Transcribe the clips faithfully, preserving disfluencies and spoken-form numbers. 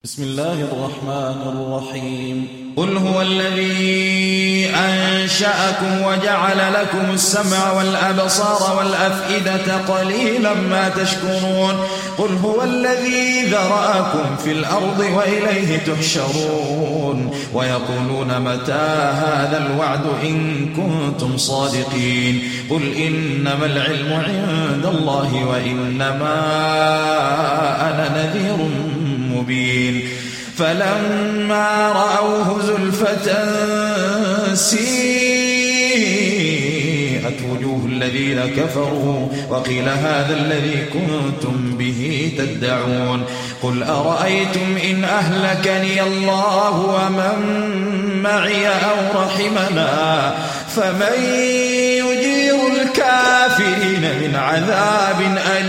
بسم الله الرحمن الرحيم قل هو الذي أنشأكم وجعل لكم السمع والأبصار والأفئدة قليلا ما تشكرون قل هو الذي ذرأكم في الأرض وإليه تحشرون ويقولون متى هذا الوعد إن كنتم صادقين قل إنما العلم عند الله وإنما أنا نذير مبين فلما رأوه زلفة سيئت وجوه الذين كفروا وقيل هذا الذي كنتم به تدعون قل أرأيتم إن أهلكني الله ومن معي أو رحمنا فمن يجير الكافرين من عذاب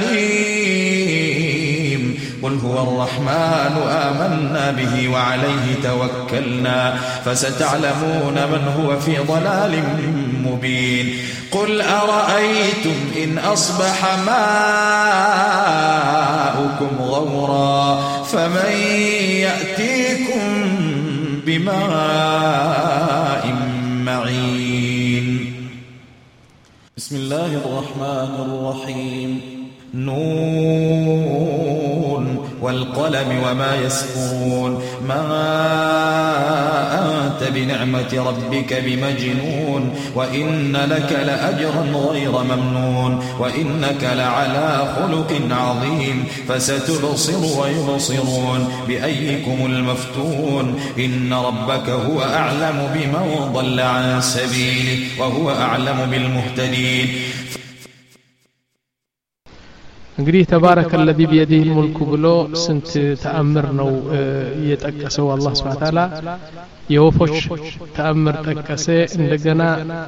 أليم قل هو الرحمن آمنا به وعليه توكلنا فستعلمون من هو في ضلال مبين قل أرأيتم إن أصبح ماؤكم غورا فمن يأتيكم بماء معين بسم الله الرحمن الرحيم نون والقلم وما يسطرون ما أنت بنعمة ربك بمجنون وإن لك لأجرا غير ممنون وإنك لعلى خلق عظيم فستبصر ويبصرون بأيكم المفتون إن ربك هو أعلم بمن ضل عن سبيله وهو أعلم بالمهتدين እንግዲህ ተባረከ الذي بيده الملك ብሎ ስንት ተአምር ነው እየጠቀሰው አላህ Subhanahu Ta'ala የወፎች ተአምር ጠቀሰ እንደገና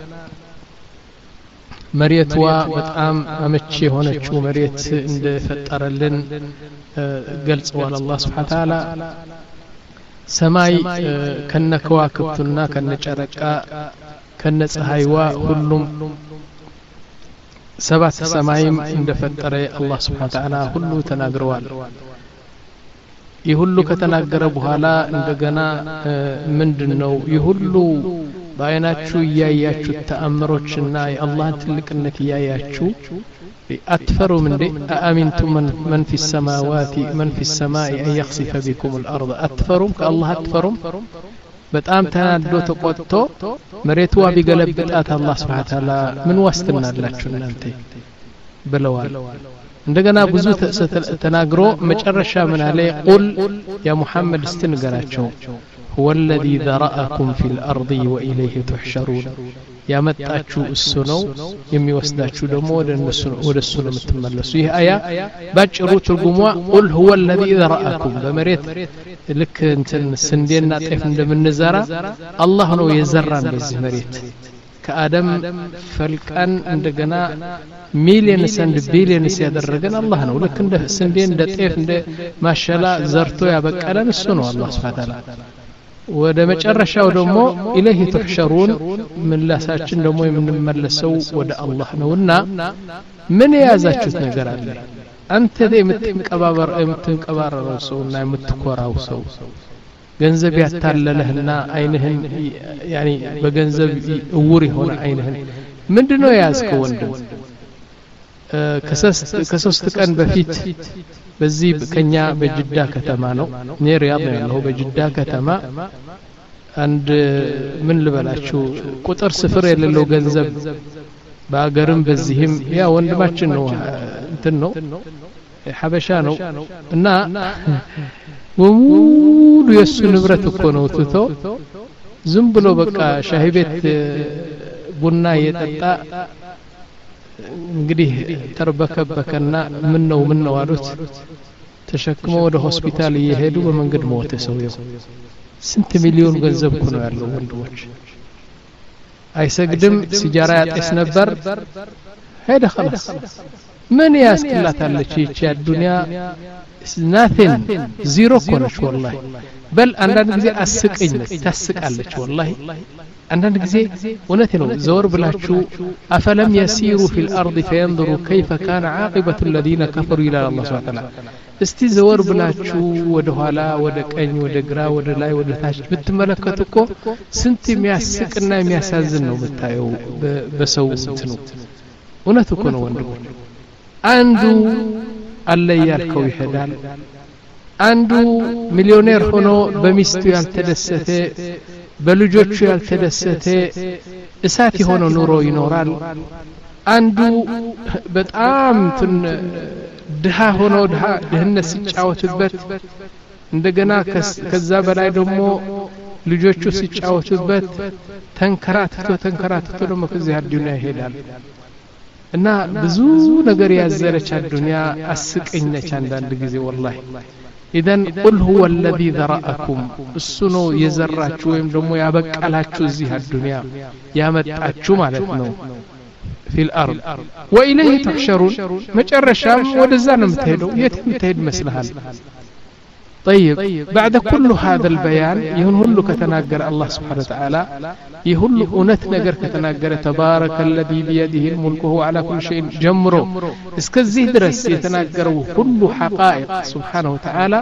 መሬትዋ በጣም አመቺ የሆነችው መሬት እንደፈጠረልን ገልጸዋል አላህ Subhanahu Ta'ala ሰማይ ከነከዋክብቱና ከነጨረቃ ከነፀሐይዋ ሁሉም ሰባት ሰማይም እንደፈጠረ አላህ Subhanahu Ta'ala ሁሉ ተናግረዋል ይሁሉ ከተናገረ በኋላ እንደገና ምንድነው ይሁሉ ባይናችሁ ያያችሁ ተአምሮችና የአላህን ትልቅነት ያያችሁ አትፈሩም እንዴ አአሚንቱም من في السماوات من في السماء أن يخسف بكم الأرض አትፈሩም ከአላህ አትፈሩም በጣም ተናዶ ተቆጥቶ መሬትዋ ቢገለብጣት አላህ Subhanahu Ta'ala ምን ዋስትና አላችሁ እናንተ ብለዋል እንደገና ብዙ ተናግሮ መጨረሻ ምን አለ ቁል ያ ሙሐመድ እስትንገራቸው هو الذي ذرأكم في الأرض وإليه تحشرون ያመጣችሁ እሱ ነው የሚወስዳችሁ ደግሞ ወደ እሱ ወደ እሱ ነው የምትመለሱ ይህ አያ ባጭሩ ትርጉሟ ቁል هو الذي ذرأكم በመሬት ልክ እንትን ስንዴና ጤፍ እንደምንዘራ አላህ ነው የዘራን በዚህ መሬት ከአደም ፈልቀን እንደገና ሚሊየንስ እንደ ቢሊየንስ ያደረገን አላህ ነው ልክ እንደ ስንዴ እንደ ጤፍ እንደ ማሸላ ዘርቶ ያበቀለን እሱ ነው አላህ Subhanahu Ta'ala ወደ መጨረሻው ደግሞ ኢለይሂ ተሕሸሩን ምን ላሳችን ደግሞ የምንመለሰው ወደ አላህ ነውና ምን ያዛችሁት ነገር አለ አንተ የምትንቀባበር የምትንቀባረረው ሰውና የምትኮራው ሰው ገንዘብ ያታለለህና አይንህን ያኒ በገንዘብ እውር የሆነ አይንህን ምንድነው ያዝከው ወንድም ከሶስት ቀን በፊት በዚህ ከኛ በጅዳ ከተማ ነው ሪያድ ነው ያለው በጅዳ ከተማ አንድ ምን ልበላችሁ ቁጥር ስፍር የሌለው ገንዘብ በአገርም በዚህም ያ ወንድማችን ነው እንትን ነው ሐበሻ ነው እና ወሙሉ የሱ ንብረት እኮ ነው ትቶ ዝም ብሎ በቃ ሻሂ ቤት ቡና የጠጣ እንግዲህ ተርበከበከና ምን ነው ምን ነው አሉት ተሸክሞ ወደ ሆስፒታል እየሄዱ በመንገድ ሞተ ሰውየው ስንት ሚሊዮን ገንዘብ እኮ ነው ያለው ወንድሞች አይሰግድም ሲጃራ ያጤስ ነበር ሄደ خلاص ምን ያስከላታለች ይቺ አዱንያ nothing zero ኮነች والله በል አንዳንድ ጊዜ አስቀኝ ታስቃለች والله አንዳንድ ጊዜ እውነት ነው ዘወር ብላችሁ አፈለም يسيروا في الارض فينظروا كيف كان عاقبه الذين كفروا الى الله سبحانه وتعالى እስቲ ዘወር ብላችሁ ወደ ኋላ ወደ ቀኝ ወደ ግራ ወደ ላይ ወደ ታች ብትመለከቱ እኮ ስንት የሚያስቅና የሚያሳዝን ነው የምታየው በሰው እንትኑ እውነት እኮ ነው ወንድሞች አንዱ አለ ያልከው ይሄዳል አንዱ ሚሊዮኔር ሆኖ በሚስቱ ያልተደሰተ በልጆቹ ያልተደሰተ እሳት የሆነ ኑሮ ይኖራል አንዱ በጣም ትን ድሃ ሆኖ ድሃ ድህነት ሲጫወትበት እንደገና ከዛ በላይ ደግሞ ልጆቹ ሲጫወቱበት ተንከራትቶ ተንከራትቶ ደግሞ ከዚህ አዱንያ ይሄዳል እና ብዙ ነገር ያዘለች አዱንያ አስቀኝነች አንዳንድ ጊዜ ወላሂ إذن قل هو الذي ذرأكم السنو يزرعችሁ ወይም ደግሞ ያበቃላችሁ እዚህ الدنيا ያመጣችሁ ማለት ነው في الأرض وإليه تحشرون مجرشام ወደዛ ነው የምትሄደው የት የምትሄድ መስልሃል طيب بعد كل هذا البيان يهون هلو كتناجر الله سبحانه وتعالى يهلو أنت نجر كتناجر تبارك الذي بيده الملك وهو على كل شيء جمره اسكزيه درس يتناجروا كل حقائق سبحانه وتعالى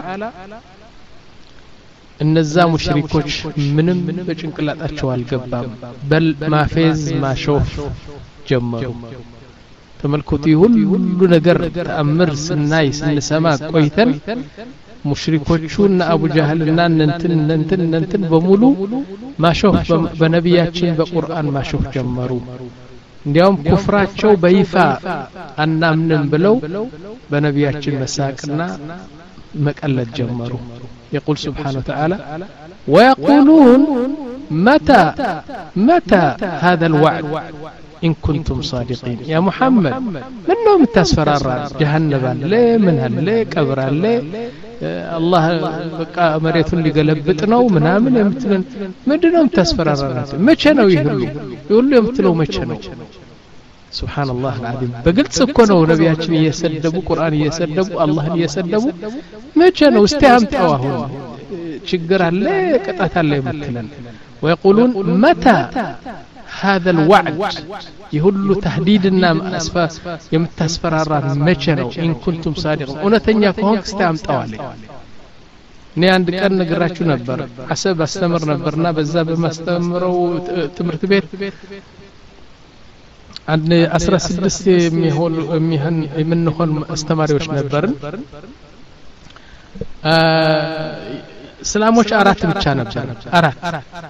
النزا مشركوش منم بجنقلات أشوال قبام بل ما فيز ما شوف جمروا تملكتي هلو نجر تأمر سناي سن سماء كويتن ሙሽሪኮቹና አቡ ጃህልና እንትን እንትን እንትን በሙሉ ማሾፍ በነቢያችን በቁርአን ማሾፍ ጀመሩ እንዲያውም ኩፍራቸው በይፋ አናምንም ብለው በነቢያችን መሳቅና መቀለድ ጀመሩ يقول سبحانه وتعالى ويقولون متى متى هذا الوعد إن كنتم صادقين يا محمد منهم تسفرار جهنم ليه من هل كبر ليه الله بقى مريتون ሊገለብጥ ነው ምናምን የምትለን ምንድነው ተስፈራራናት መቼ ነው ይሁሉ ይሁሉ የምትለው መቼ ነው سبحان الله العظيم በግልጽ እኮ ነው ነቢያችን እየሰደቡ ቁርአን እየሰደቡ አላህን እየሰደቡ መቼ ነው እስቲ አምጣው አሁን ችግር አለ ቅጣት አለ የምትለን ويقولون متى هذا الوعد يهلو تهديدنا اسفا يمتسفرارا مچنو ان كنتم صادقين اونتኛ ከሆንክ ስታምጣው አለ እኔ አንድ ቀን ነግራችሁ ነበር አሰብ አስተምር ነበርና በዛ በማስተምረው ትምህርት ቤት አንድ አስራ ስድስት የሚሆን የሚሆን የምንሆን አስተማሪዎች ነበርን እስላሞች አራት ብቻ ነበር አራት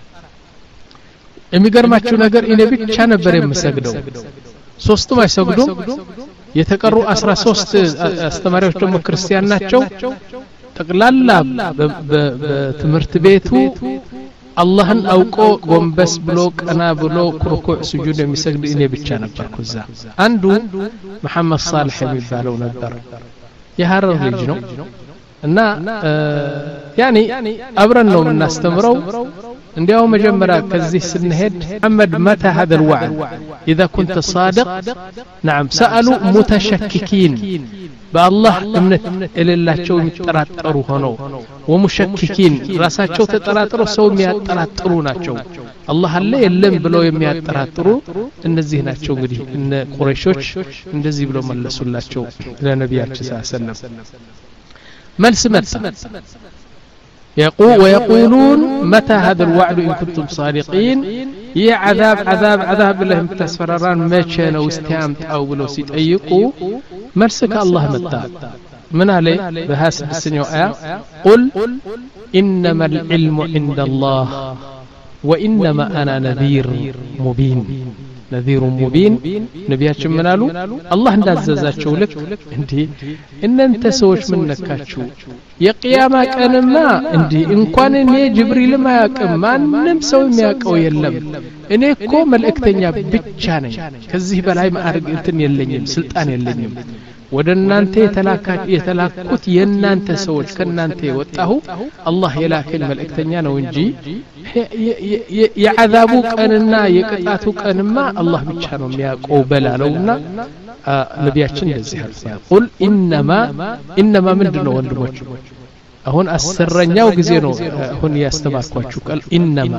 የሚገርማችሁ ነገር እኔ ብቻ ነበር የምሰግደው ሶስቱም አይሰግዱም የተቀሩ አስራ ሶስት አስተማሪዎች ደግሞ ክርስቲያን ናቸው ጠቅላላ በትምህርት ቤቱ አላህን አውቆ ጎንበስ ብሎ ቀና ብሎ ኩርኩዕ ስጁድ የሚሰግድ እኔ ብቻ ነበርኩ እዛ አንዱ መሐመድ ሳልህ የሚባለው ነበር የሐረር ልጅ ነው እና ያኒ አብረን ነው የምናስተምረው እንዲያው መጀመሪያ ከዚህ ስንሄድ محمد متى هذا الوعد اذا كنت صادق نعم سالوا متشككين بالله እምነት የሌላቸው የሚጠራጠሩ ሆነው ومشككين ራሳቸው ተጠራጥረው ሰው የሚያጠራጥሩ ናቸው አላህ አለ የለም ብለው የሚያጠራጥሩ እነዚህ ናቸው እንግዲህ እነ ቁረይሾች እንደዚህ ብለው መለሱላቸው ለነቢያችን ሰለላሁ ዐለይሂ ወሰለም መልስ መጣ يقول ويقولون متى هذا الوعد إن كنتم صادقين يا عذاب عذاب عذاب الله متسفرران ما كانوا استيامت أو بلو سيتأيقوا مرسك الله متى من عليه بهاس السنة آية قل إنما العلم عند الله وإنما أنا نذير مبين نذير مبين نبياتكم منالو الله እንዳዘዛቸው ልክ እንዴ እናንተ ሰዎች ምን ነካችሁ የቂያማ ቀንማ እንዴ እንኳን እኔ ጅብሪል ማያቀም ማንንም ሰው የሚያቀው የለም እኔ እኮ መልእክተኛ ብቻ ነኝ ከዚህ በላይ ማዕረግ እንትን የለኝም ስልጣን የለኝም ወደናንተ የተላካች የተላኩት የናንተ ሰዎች ከናንተ ወጣሁ አላህ የላከኝ መልእክተኛ ነው እንጂ የዓዛቡ ቀንና የቅጣቱ ቀንማ አላህ ብቻ ነው የሚያውቀው በላለውና ነቢያችን እንደዚህ አሉ ቁል ኢንማ ኢንማ ምንድነው ወንድሞች አሁን አስረኛው ጊዜ ነው አሁን ያስተማርኳችሁ ቃል ኢንማ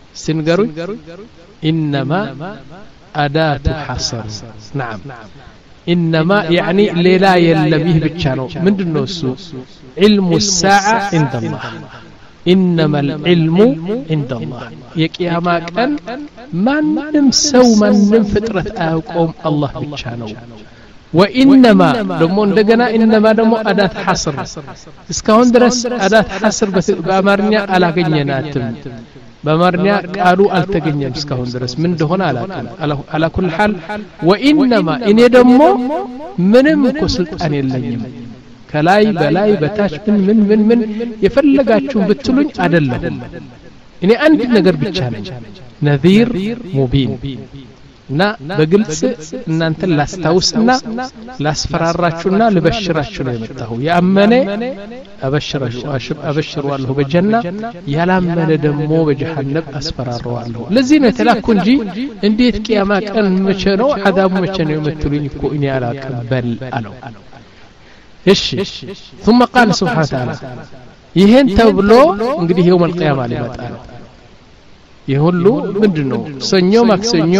ስንገሩኝ ኢንማ አዳቱ ሐሰር نعم إنما يعني ليلا يلبيه بتشانو من دنوسو علم الساعة عند الله إنما العلم عند الله يكياما كان ما نمسو ما نمفترة آوكم الله بتشانو وإنما دمو እንደገና إنما دمو أداة حصر እስካሁን ድረስ أداة حصر በአማርኛ አላገኘናትም በአማርኛ ቃሉ አልተገኘም እስካሁን ድረስ ምን እንደሆነ አላውቅም على كل حال وإنما እኔ ደግሞ ምንም እኮ ስልጣን የለኝም ከላይ በላይ በታች ምን ምን ምን የፈለጋችሁን ብትሉኝ አይደለም እኔ አንድ ነገር ብቻ ነኝ ነዚር ሙቢን نا بقلت ان انت لاستاوسنا لاسفراراتنا لبشراችሁ ነው የመጣው ያመነ አበሽራችሁ አበሽሩ አለሁ በጀና ያላመነ ደግሞ በጀሃነም አስፈራራዋለሁ ለዚህ ነው ተላኩ እንጂ እንዴት ቂያማ ቀን መቼ ነው አዳቡ መቼ ነው የምትሉኝ እኮ እኔ አላቀበል አለው እሺ ثم قال سبحانه وتعالى ይሄን ተብሎ እንግዲህ يوم القيامه ሊመጣ ነው ይሁሉ ምንድነው ሰኞ ማክሰኞ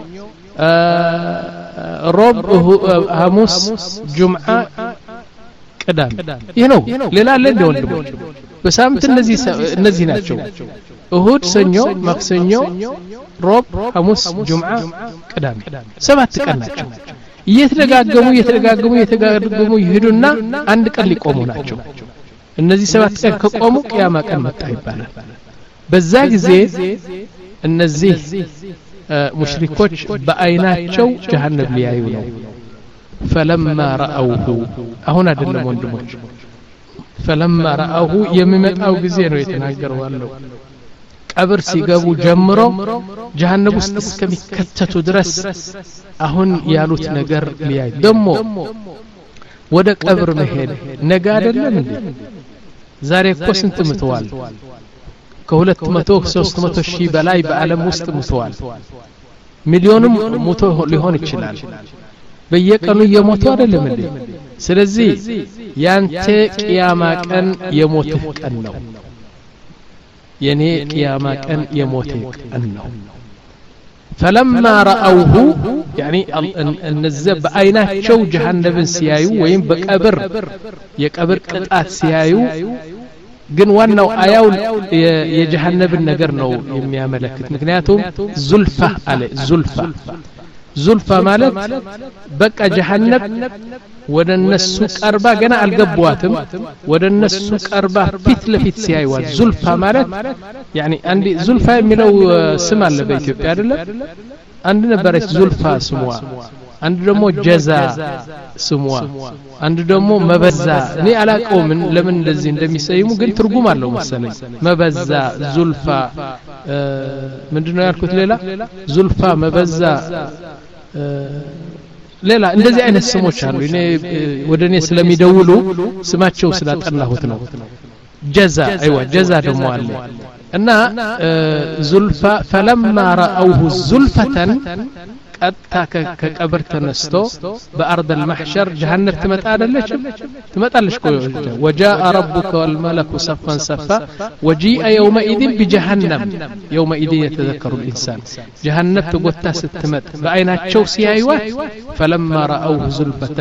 ሮብ ሐሙስ ጁምዓ ቅዳሜ ይሄ ነው ሌላ አለ እንደ ወንድሞች በሳምንት እነዚህ እነዚህ ናቸው እሁድ ሰኞ ማክሰኞ ሮብ ሐሙስ ጁምዓ ቅዳሜ ሰባት ቀን ናቸው እየተደጋገሙ እየተደጋገሙ እየተደጋገሙ ይሄዱና አንድ ቀን ሊቆሙ ናቸው እነዚህ ሰባት ቀን ከቆሙ ቂያማ ቀን መጣ ይባላል በዛ ጊዜ እነዚህ ሙሽሪኮች በአይናቸው ጀሃነም ሊያዩ ነው فلما رأوه አሁን አይደለም ወንድሞች فلما رأوه የሚመጣው ጊዜ ነው የተናገረው አለው ቀብር ሲገቡ ጀምሮ ጀሃነም ውስጥ እስከሚከተቱ ድረስ አሁን ያሉት ነገር ሊያዩ ደሞ ወደ ቀብር መሄድ ነገ አይደለም እንዴ ዛሬ እኮ ስንት ምትዋል ከሁለት መቶ ሶስት መቶ ሺህ በላይ በአለም ውስጥ ሙተዋል ሚሊዮንም ሙቶ ሊሆን ይችላል በየቀኑ የሞቱ አይደለም እንዴ ስለዚህ ያንተ ቂያማ ቀን የሞትህ ቀን ነው የኔ ቂያማ ቀን የሞትህ ቀን ነው فلما رأوه يعني النزب بعيناቸው ጀሃነምን ሲያዩ ወይም በቀብር የቀብር ቅጣት ሲያዩ ግን ዋናው አያው የጀሃነምን ነገር ነው የሚያመለክት ምክንያቱም ዙልፋ አለ ዙልፋ ዙልፋ ማለት በቃ ጀሃነም ወደነሱ ቀርባ ገና አልገቧትም ወደነሱ ቀርባ ፊት ለፊት ሲያዩዋት ዙልፋ ማለት يعني አንዲ ዙልፋ የሚለው ስም አለ በኢትዮጵያ አይደለ አንድ ነበረች ዙልፋ ስሟ አንድ ደግሞ ጀዛ ስሟ አንድ ደግሞ መበዛ እኔ አላቀውም ለምን እንደዚህ እንደሚሰይሙ ግን ትርጉም አለው መሰለኝ መበዛ ዙልፋ ምንድነው ያልኩት ሌላ ዙልፋ መበዛ ሌላ እንደዚህ አይነት ስሞች አሉ እኔ ወደኔ ስለሚደውሉ ስማቸው ስላጠናሁት ነው ጀዛ አይዋ ጀዛ ደግሞ አለ እና ዙልፋ فلما رأوه زلفة ቀጥታ ከቀብር ተነስቶ በአርድ المحشر جهنم ትመጣ አይደለች ትመጣለች እኮ وجاء ربك والملك صفا صفا وجيء يومئذ بجهنم يومئذ يتذكر الانسان جهنم ተጎታ ስትመጣ በአይናቸው ሲያዩት فلما رأوه زلفة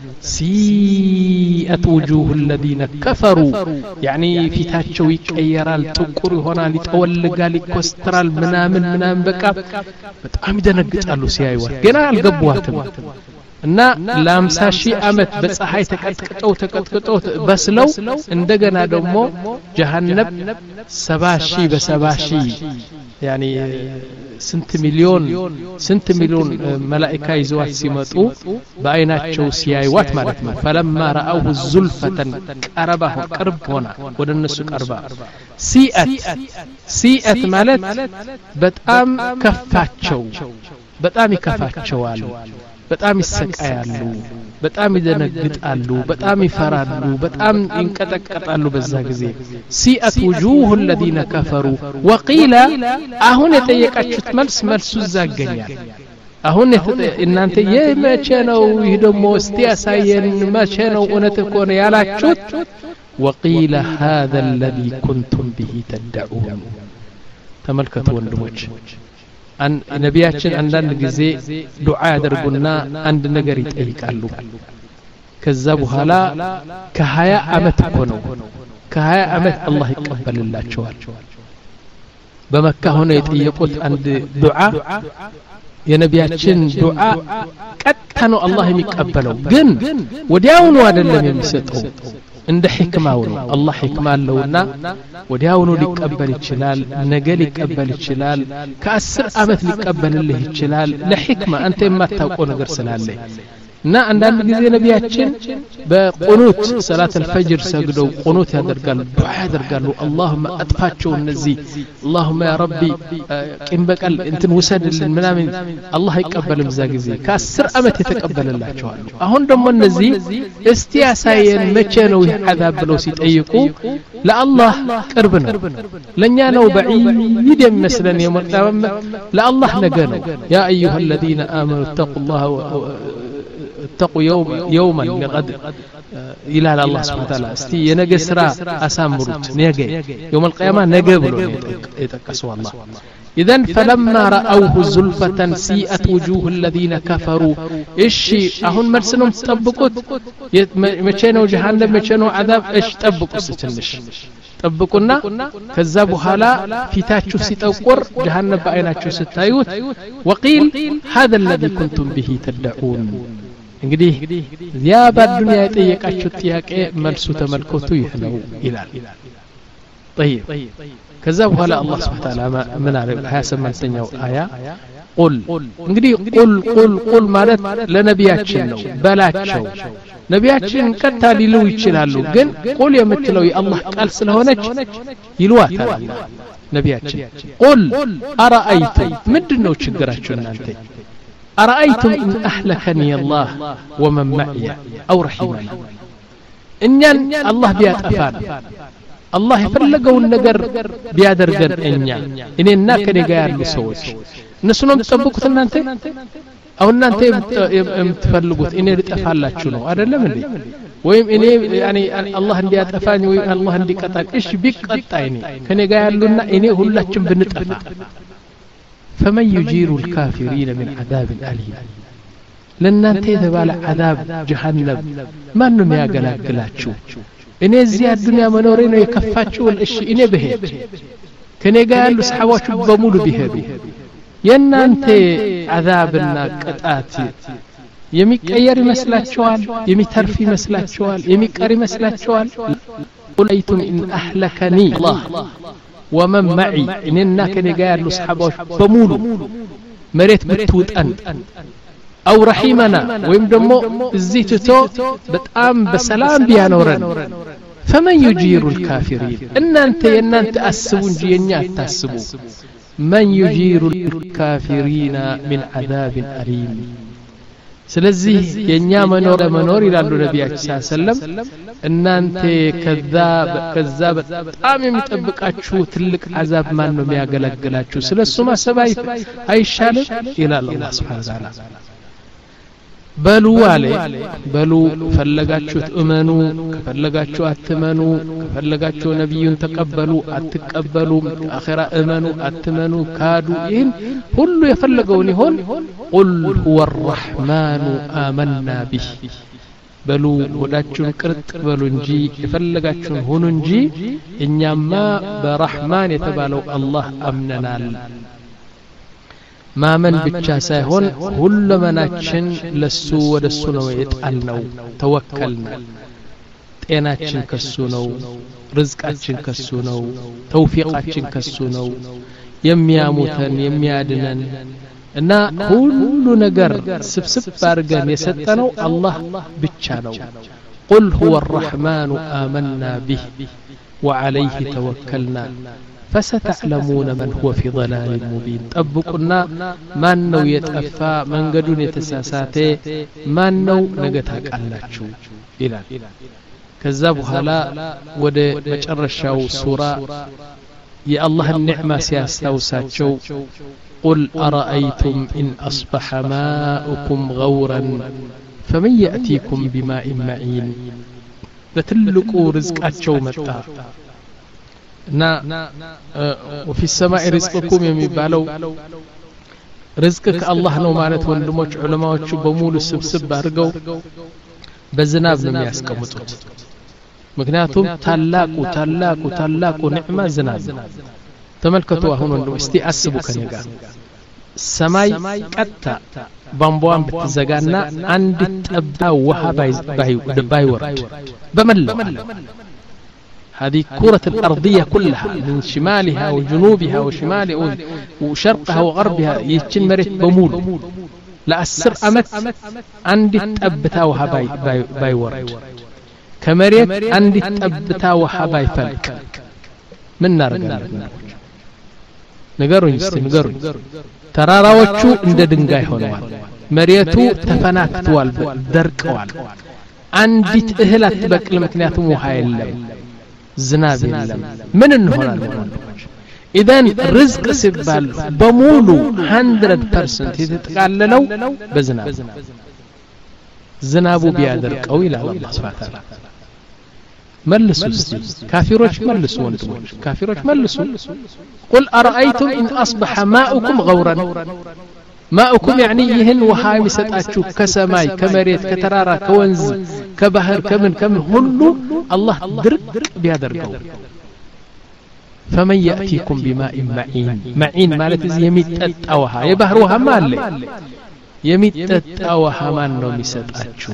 سيئت وجوه الذين كفروا يعني ፊታቸው ይቀየራል ጥቁር ይሆናል ይጠወልጋል ይኮስትራል ምናምን ምናምን በቃ በጣም ይደነግጣሉ ሲያዩ ገና አልገቧትም እና ለአምሳ ሺህ አመት በፀሐይ ተቀጥቅጠው ተቀጥቅጠው በስለው እንደገና ደግሞ ጀሃነም ሰባ ሺህ በሰባ ሺህ يعني ስንት ሚሊዮን ስንት ሚሊዮን መላእክት ይዘዋት ሲመጡ በአይናቸው ሲያዩዋት ማለት ነው فلما رأوه زلفة قربه قرب ሆና ወደነሱ ቀርባ ሲአት ሲአት ማለት በጣም ከፋቸው በጣም ይከፋቸዋል በጣም ይሰቃያሉ በጣም ይደነግጣሉ በጣም ይፈራሉ በጣም ይንቀጠቀጣሉ በዛ ጊዜ ሲአት وجوه الذين كفروا وقيل አሁን የጠየቃችሁት መልስ መልሱ ዘገኛል አሁን እናንተ የመቼ ነው ይሄ ደግሞ እስቲ ያሳየን መቼ ነው እውነት ከሆነ ያላችሁት وقيل هذا الذي كنتم به تدعون ተመልከቱ ወንድሞች ነቢያችን አንዳንድ ጊዜ ዱዓ ያደርጉና አንድ ነገር ይጠይቃሉ ከዛ በኋላ ከ20 አመት እኮ ነው ከ20 አመት አላህ ይቀበልላቸዋል በመካ ሆነ የጠየቁት አንድ ዱዓ የነቢያችን ዱዓ ቀጥታ ነው አላህ የሚቀበለው ግን ወዲያውኑ አይደለም የሚሰጠው እንደ ህክማው ነው አላህ ህክማ አለውና ወዲያውኑ ሊቀበል ይችላል ነገ ሊቀበል ይችላል ከ10 አመት ሊቀበልልህ ይችላል ለህክማ አንተ የማታውቀው ነገር ስላለ እና አንዳንድ ጊዜ ነቢያችን በቁኑት ሰላት الفجر ሰግደው ቁኑት ያደርጋሉ ዱዓ ያደርጋሉ اللهم አጥፋቸው እነዚህ اللهم يا ربي ቂም በቀል እንትን ወሰድልን ምናምን አላህ ይቀበልም ዛ ጊዜ ከ10 አመት የተቀበለላቸዋል አሁን ደግሞ እነዚህ እስቲ ያሳየን መቼ ነው ይህ عذاب ብለው ሲጠይቁ ለአላህ ቅርብ ነው ለኛ ነው بعيد የሚመስለን የመጣም ለአላህ ነገ ነው يا ايها الذين امنوا اتقوا الله اتقوا يوم يوما لغد الى الله سبحانه وتعالى استي ينجى سرا اسامرت نجى يوم القيامه نجى بلو يتقسوا الله اذا فلما راوه زلفة سيئت وجوه الذين كفروا ايش አሁን መልስንም ተጠብቁት መቼ ነው ጀሃነም መቼ ነው عذاب ايش ተጠብቁት ስትንሽ ጠብቁና ከዛ በኋላ ፊታችሁ ሲጠቆር ጀሃነም በአይናችሁ ስታዩት وقيل هذا الذي كنتم به تدعون እንግዲህ ያ በዱንያ የጠየቃችሁ ጥያቄ መልሱ ተመልከቱ ይህ ነው ይላል طيب ከዛ በኋላ አላህ Subhanahu Wa Ta'ala ምን አለ ሃያ ስምንተኛው አያ ቁል እንግዲህ ቁል ቁል ቁል ማለት ለነቢያችን ነው በላቸው ነቢያችን ቀጥታ ሊሉ ይችላሉ ግን ቁል የምትለው የአላህ ቃል ስለሆነች ይልዋታል ነቢያችን ቁል አራአይቱም ምንድነው ችግራችሁ እናንተ أرأيتم إن أهلكني الله ومن معي أو رحمني إنيان الله بياتفان الله يفلقوا النقر بيادرقن إنيان إنيان ناكني قيار لسوج نسنهم تطبقوا أنت أو أنت متفلقوا إني لتفعل لا تشنو هذا لا مني ويم إني يعني الله عندي أتفاني ويم الله عندي قطعك إيش بيك قطعيني كني قيار لنا إني هو لا تشم بنتفع فمن يجير الكافرين من عذاب أليم لن ننتهي على عذاب جهنم ما نم يقلقلاتشو إني زياد الدنيا منورين ويكفاتشو والإشي إني بهيد كني قالوا صحواتشو بمولو بهيدو ينانتي عذابنا قطعاتي يميك أيار مسلاتشوال يميك ترفي مسلاتشوال يميك أري مسلاتشوال قلتم إن أحلكني الله ومن معي إننا كان يقال لصحابه بمولو مريت بتوت أنت أو رحيمنا ويمدمو الزيتو بتقام بسلام بيانورن فمن يجير الكافرين إن أنت إن أنت أسبون جينيات تسبو من يجير الكافرين من عذاب أليم ስለዚህ የኛ መኖር መኖር ይላሉ ነብያችን ሰለላሁ ዐለይሂ ወሰለም እናንተ ከዛብ ከዛብ በጣም የሚጠብቃችሁ ትልቅ አዛብ ማን ነው የሚያገለግላችሁ ስለሱ ማሰብ አይሻልም ይላል አላህ Subhanahu Wa Ta'ala በሉ አለ በሉ ፈለጋችሁት እመኑ ከፈለጋችሁ አትመኑ ከፈለጋችሁ ነብዩን ተቀበሉ አትቀበሉ አኺራ እመኑ አትመኑ ካዱ ይህን ሁሉ የፈለገውን ይሆን ቁል ሁወ الرحمن آمنا به በሉ ወዳችሁን ቅርጥ በሉ እንጂ የፈለጋችሁን ሆኑ እንጂ እኛማ በረህማን የተባለው አላህ አምነናል ማመን ብቻ ሳይሆን ሁሉመናችን ለሱ ወደሱ ነው የጣልነው ተወከልና ጤናችን ከሱ ነው ርዝቃችን ከሱ ነው ተውፊቃችን ከሱ ነው የሚያሙተን የሚያድነን እና ሁሉ ነገር ስብስብ አድርገን የሰጠነው አላህ ብቻ ነው قل هو الرحمن آمنا به وعليه توكلنا فستعلمون من هو في ضلال مبين طبقنا من نو يتقفى منغدون يتساساته من نو نغتا قاللاچو الى كذا بحالا ወደ መጨረሻው ሱራ የአላህ النعمه ሲያስታውሳቸው قل أرأيتم إن أصبح ماؤكم غورا فمن يأتيكم بماء معين بتلقوا رزقاتشو متى نا وفي السماء رزقكم يمبالو ርዝቅ ከአላህ ነው ማለት ወንድሞች ዑለማዎቹ በሙሉ ስብስብ አድርገው በዝናብ ነው የሚያስቀምጡት ምክንያቱም ታላቁ ታላቁ ታላቁ ንዕማ ዝናብ ተመልከቱ አሁን ወንድሞች እስቲ አስቡ ከኔ ጋር ሰማይ ቀጣ ባምቧን ብትዘጋና አንድ ጠብታ ውሃ ባይወርድ በመላው هذه كرة الأرضية كلها من شمالها وجنوبها وشمالها وشرقها وغربها يتشن مريت بمول لأسر أمت عندي تأبتا وحباي باي باي ورد كمريت عندي تأبتا وحباي فلك من نار نقروا يستي نقروا تراراوچو እንደ ድንጋይ ሆነዋል መሬቱ ተፈናክቷል ደርቀዋል አንዲት እህል አትበቅል ምክንያቱም ውሃ የለም ዝናብ የለም ምን እንሆናለን ኢዳን ርዝቅ ሲባል በሙሉ መቶ ፐርሰንት የተጠቃለለው በዝናብ ዝናቡ ቢያደርቀው ይላል አላህ Subhanahu Wa Ta'ala መልሱ እስቲ ካፊሮች መልሱ ወንድሞች ካፊሮች መልሱ قل أرأيتم إن أصبح ماؤكم غورا ماؤكم يعني يهن وحاي مسطاچو كسماي كمريت كترارا كونز كبحر كمن كمن هلو الله درق بيادرقو فمن يأتيكم بماء معين معين مالت يميتطا وها يبحر وها مال يميتطا وها مان نو مسطاچو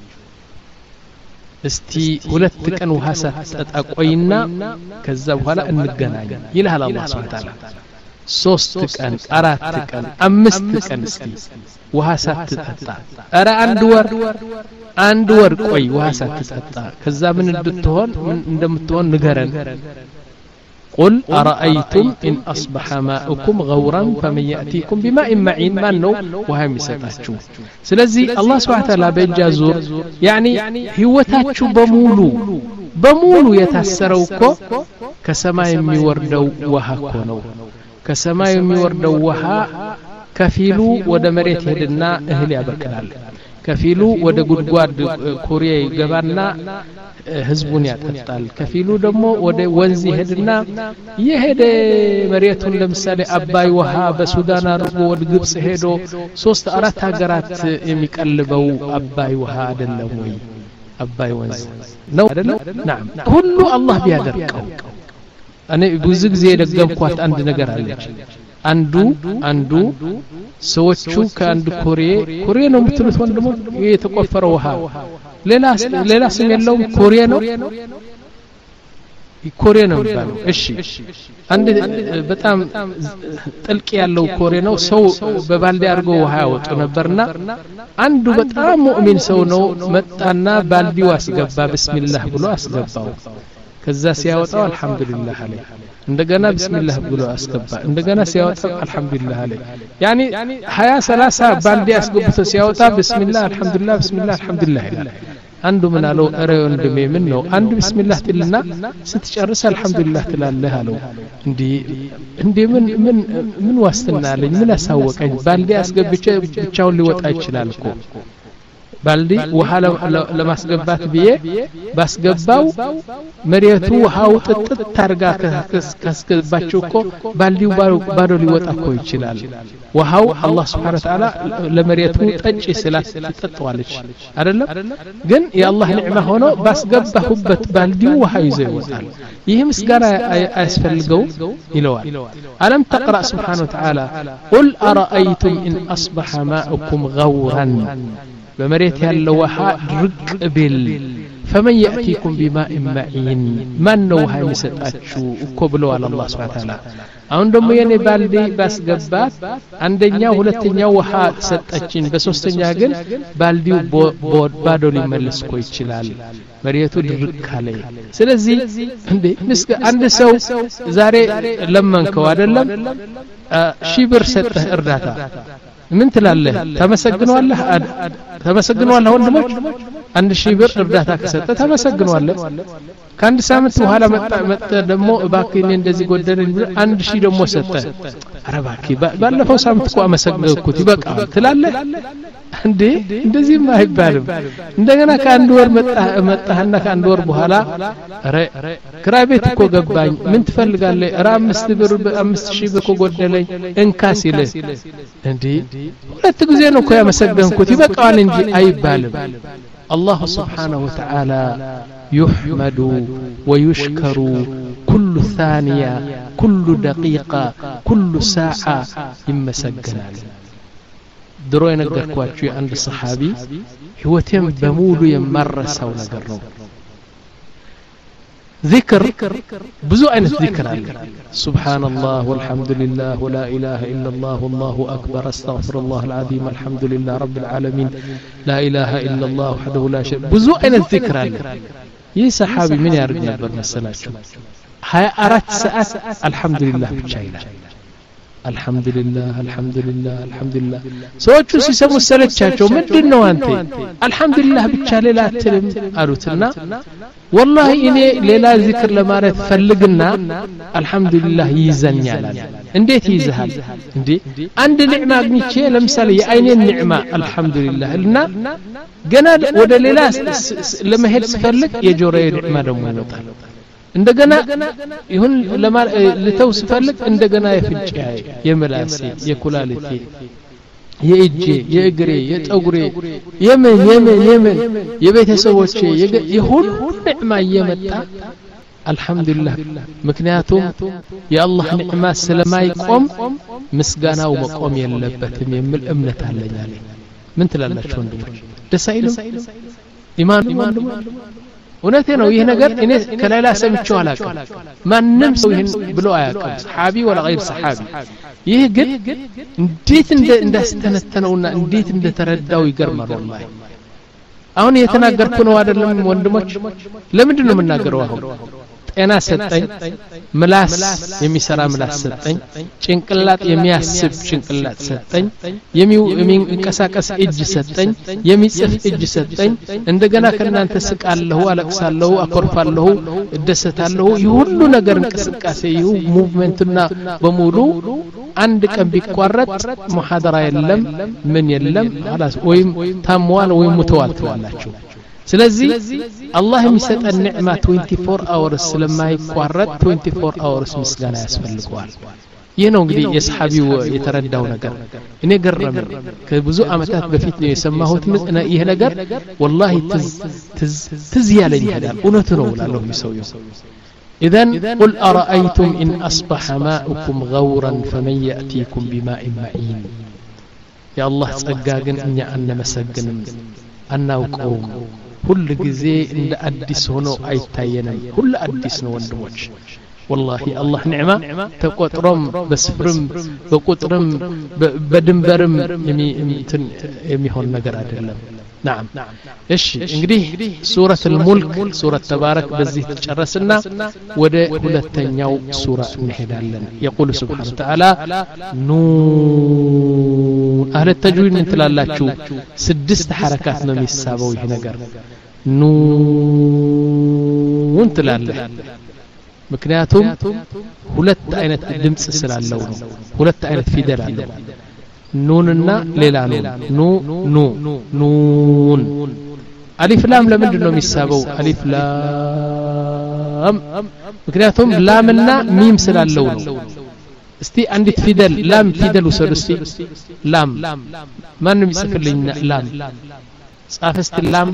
እስቲ ሁለት ቀን ውሃ ሳትጠጣቆይና ከዛ በኋላ እንገናኝ ይላል አላህ Subhanahu Wa Ta'ala ሶስት ቀን አራት ቀን አምስት ቀን እስቲ ውሃ ሳትጠጣ አረ አንድ ወር አንድ ወር ቆይ ውሃ ሳትጠጣ ከዛ ምን እንድትሆን ምን እንደምትሆን ንገረን قل أرأيتم إن أصبح ماؤكم غورا فمن يأتيكم بماء معين ما نو وهم يسطاچو سلازي الله سبحانه وتعالى بجازور يعني هيوتاچو بمولو بمولو يتاسروكو كسماء يميوردو وها كونو كسماء يميوردو وها كفيلو ودا مريت هدنا اهل يابكلال كفيلو ودا غدغاد كوريا يغبانا ህዝቡን ያጠጣል ከፊሉ ደግሞ ወደ ወንዝ ይሄድና ይሄደ መሬቱን ለምሳሌ አባይ ውሃ በሱዳን አርጎ ወደ ግብጽ ሄዶ ሶስት አራት ሀገራት የሚቀልበው አባይ ውሃ አይደለም ወይ አባይ ወንዝ ነው አይደለም نعم ሁሉ አላህ ቢያደርቀው እኔ ብዙ ጊዜ የደገምኳት አንድ ነገር አለች አንዱ አንዱ ሰዎቹ ከአንድ ኮሬ ኮሬ ነው የምትሉት ወንድሞ የተቆፈረው ውሃ ሌላ ሌላ ስም የለውም ኮሪያ ነው ኮሪያ ነው የሚባለው እሺ አንድ በጣም ጥልቅ ያለው ኮሪያ ነው ሰው በባልዲ አድርጎ ውሃ ያወጡ ነበርና አንዱ በጣም ሙእሚን ሰው ነው መጣና ባልዲው አስገባ ቢስሚላህ ብሎ አስገባው ከዛ ሲያወጣው አልহামዱሊላህ አለ እንደገና ቢስሚላህ ብሎ አስገባ እንደገና ሲያወጣው አልহামዱሊላህ አለ ያኒ ሀያ ሰላሳ ባልዲ አስገብቶ ሲያወጣ ቢስሚላህ አልহামዱሊላህ ቢስሚላህ አልহামዱሊላህ ይላል አንዱ ምን አለው አረ ወንድሜ ምን ነው አንዱ ቢስሚላህ ትልና ስትጨርስ አልহামዱሊላህ ትላለህ አለው እንዴ እንዴ ምን ምን ምን ዋስትና አለኝ ምን አሳወቀኝ ባልዲ አስገብቼ ብቻውን ሊወጣ ይችላል እኮ ባልዲ ውሃ ለማስገባት ቢዬ ባስገባው መሬቱ ውሃው ጥጥጥ ታርጋ ካስገባቸው እኮ ባልዲው ባዶ ሊወጣ እኮ ይችላል ውሃው አላህ Subhanahu Wa Ta'ala ለመሬቱ ጠጪ ስላት ተጠጣዋለች አይደለም ግን የአላህ ንዕማ ሆኖ ባስገባሁበት ባልዲው ውሃ ይዞ ይወጣል ይህ ምስጋና አያስፈልገው ይለዋል አለም ተقرأ Subhanahu Wa Ta'ala قل أرأيتم إن أصبح ماؤكم غورا بمريت ያለው ውሃ ድርቅ ቢል فمن يأتيكم بماء معين من ነው ውሃ የሚሰጣችሁ እኮ ብለዋል አላህ Subhanahu Wa Ta'ala አሁን ደግሞ የኔ ባልዲ ባስገባት አንደኛው ሁለተኛው ውሃ ሰጣችን በሶስተኛ ግን ባልዲው ባዶ ሊመለስ እኮ ይችላል መሬቱ ድርቅ ካለ ስለዚህ እንዴ ምስጋ አንድ ሰው ዛሬ ለመንከው አይደለም ሺህ ብር ሰጠህ እርዳታ ምን ትላለህ ተመሰግነዋለህ ተመሰግነዋለህ ወንድሞች አንድ ሺህ ብር እርዳታ ከሰጠ ተመሰግነዋለህ ከአንድ ሳምንት በኋላ መጣ መጣ ደግሞ እባክህ እንደዚህ ጎደለኝ ብሎ አንድ ሺህ ደግሞ ሰጠ አረ እባክህ ባለፈው ሳምንት እኮ አመሰግንኩት ይበቃ ትላለህ እንዴ እንደዚህ ማይባልም እንደገና ከአንድ ወር መጣ መጣና ከአንድ ወር በኋላ አረ ክራይ ቤት እኮ ገባኝ ምን ትፈልጋለህ አራ አምስት ብር አምስት ሺህ ብር እኮ ጎደለኝ እንካስ ይልህ እንዴ ሁለት ጊዜ ነው እኮ ያመሰገንኩት ይበቃዋል እንጂ አይባልም الله سبحانه وتعالى يحمد ويشكر كل ثانية كل دقيقة كل ساعة يمسجنا درو ينقركواچو عند الصحابي ህይወቴም በሙሉ የማረሳው ነገር ነው ذكر ብዙ አይነት ذكر አለ سبحان الله والحمد لله ولا اله الا الله والله اكبر استغفر الله العظيم الحمد لله رب العالمين لا اله الا الله وحده لا شريك ብዙ አይነት ذكر አለ ይህ ሰሃቢ ምን ያርግ ነበር መሰላችሁ ሀያ አራት ሰዓት አልহামዱሊላህ ብቻ ይላል الحمد لله الحمد لله الحمد لله ሰዎቹ ሲሰሙ ሰለቻቸው ምንድነው አንተ الحمد لله ብቻ ሌላ አትልም አሉትና والله እኔ ሌላ ዚክር ለማለት ፈልግና الحمد لله ይዘኛል እንዴት ይዘሃል እንዴ አንድ ኒዕማ አግኝቼ ለምሳሌ የአይኔን ኒዕማ الحمد لله እና ገና ወደ ሌላ ለመሄድ ስፈልግ የጆሮዬ ኒዕማ ደግሞ ይመጣል እንደገና ይሁን ለተው ስፈልግ እንደገና የፍንጫዬ የመላሴ የኩላሊቴ የእጄ የእግሬ የጠጉሬ የምን የምን የምን የቤተሰቦቼ የሁሉ ኒዕማ እየመጣ አልহামዱሊላህ ምክንያቱም የአላህ ኒዕማ ስለማይቆም ምስጋናው መቆም የለበትም የሚል እምነት አለኝ አለኝ ምን ትላላችሁ ወንድሞች ደስ አይልም ኢማን ኢማን እውነቴ ነው ይሄ ነገር እኔ ከሌላ ሰምቼው አላውቅም ማንንም ሰው ይሄን ብሎ አያውቅም ሰሃቢ ወላ غير ሰሃቢ ይሄ ግን እንዴት እንዳስተነተነውና እንዴት እንደተረዳው ይገርማል والله አሁን የተናገርኩ ነው አይደለም ወንድሞች ለምንድን ነው የምናገረው አሁን ጤና ሰጠኝ ምላስ የሚሰራ ምላስ ሰጠኝ ጭንቅላት የሚያስብ ጭንቅላት ሰጠኝ የሚንቀሳቀስ እጅ ሰጠኝ የሚጽፍ እጅ ሰጠኝ እንደገና ከናንተ ስቃለሁ አለቅሳለሁ አኮርፋለሁ እደሰታለሁ ይሁሉ ነገር እንቅስቃሴ ይሁ ሙቭመንትና በሙሉ አንድ ቀን ቢቋረጥ ሙሐደራ የለም ምን የለም خلاص ወይም ታሟል ወይም ሙተዋል ትላላችሁ ስለዚህ አላህ የሚሰጠን ኒዕማ twenty-four hours ስለማይቋረጥ twenty-four hours ምስጋና ያስፈልገዋል ይሄ ነው እንግዲህ የሰሃቢው የተረዳው ነገር እኔ ገረመ ከብዙ አመታት በፊት ነው የሰማሁት ይሄ ነገር والله ትዝ ትዝ ያለኝ ይሄዳል እውነት ነው ላለው የሚሰውየው اذن قل ارايتم ان اصبح ماؤكم غورا فمن ياتيكم بماء معين يا الله ጸጋግን እኛ አንመሰግንም አናውቀውም ሁሉ ጊዜ እንደ አዲስ ሆኖ አይታየንም ሁሉ አዲስ ነው ወንድሞች والله الله نعمه ተቆጥሮም በስፍርም በቁጥርም በድንበርም የሚሆን ነገር አይደለም نعم እሺ እንግዲህ ሱረቱ الملك ሱረቱ ተባረክ በዚህ ተጨረስና ወደ ሁለተኛው ሱራ እንሄዳለን يقول سبحانه وتعالى نون اهل التجويد እንትላላችሁ ስድስት ሐረካት ነው የሚሳበው ይሄ ነገር ኑን ትላለህ ምክንያቱም ሁለት አይነት ድምጽ ስላለው ነው ሁለት አይነት ፊደል አለው ኑንና ሌላ ነው ኑ ኑ ኑን አሊፍ ላም ለምንድን ነው የሚሳበው አሊፍ ላም ምክንያቱም ላምና ሚም ስላለው ነው እስቲ አንዲት ፊደል ላም ፊደል ወሰዱ እስቲ ላም ማንም ይጽፍልኝ ላም ጻፈስቲ ላም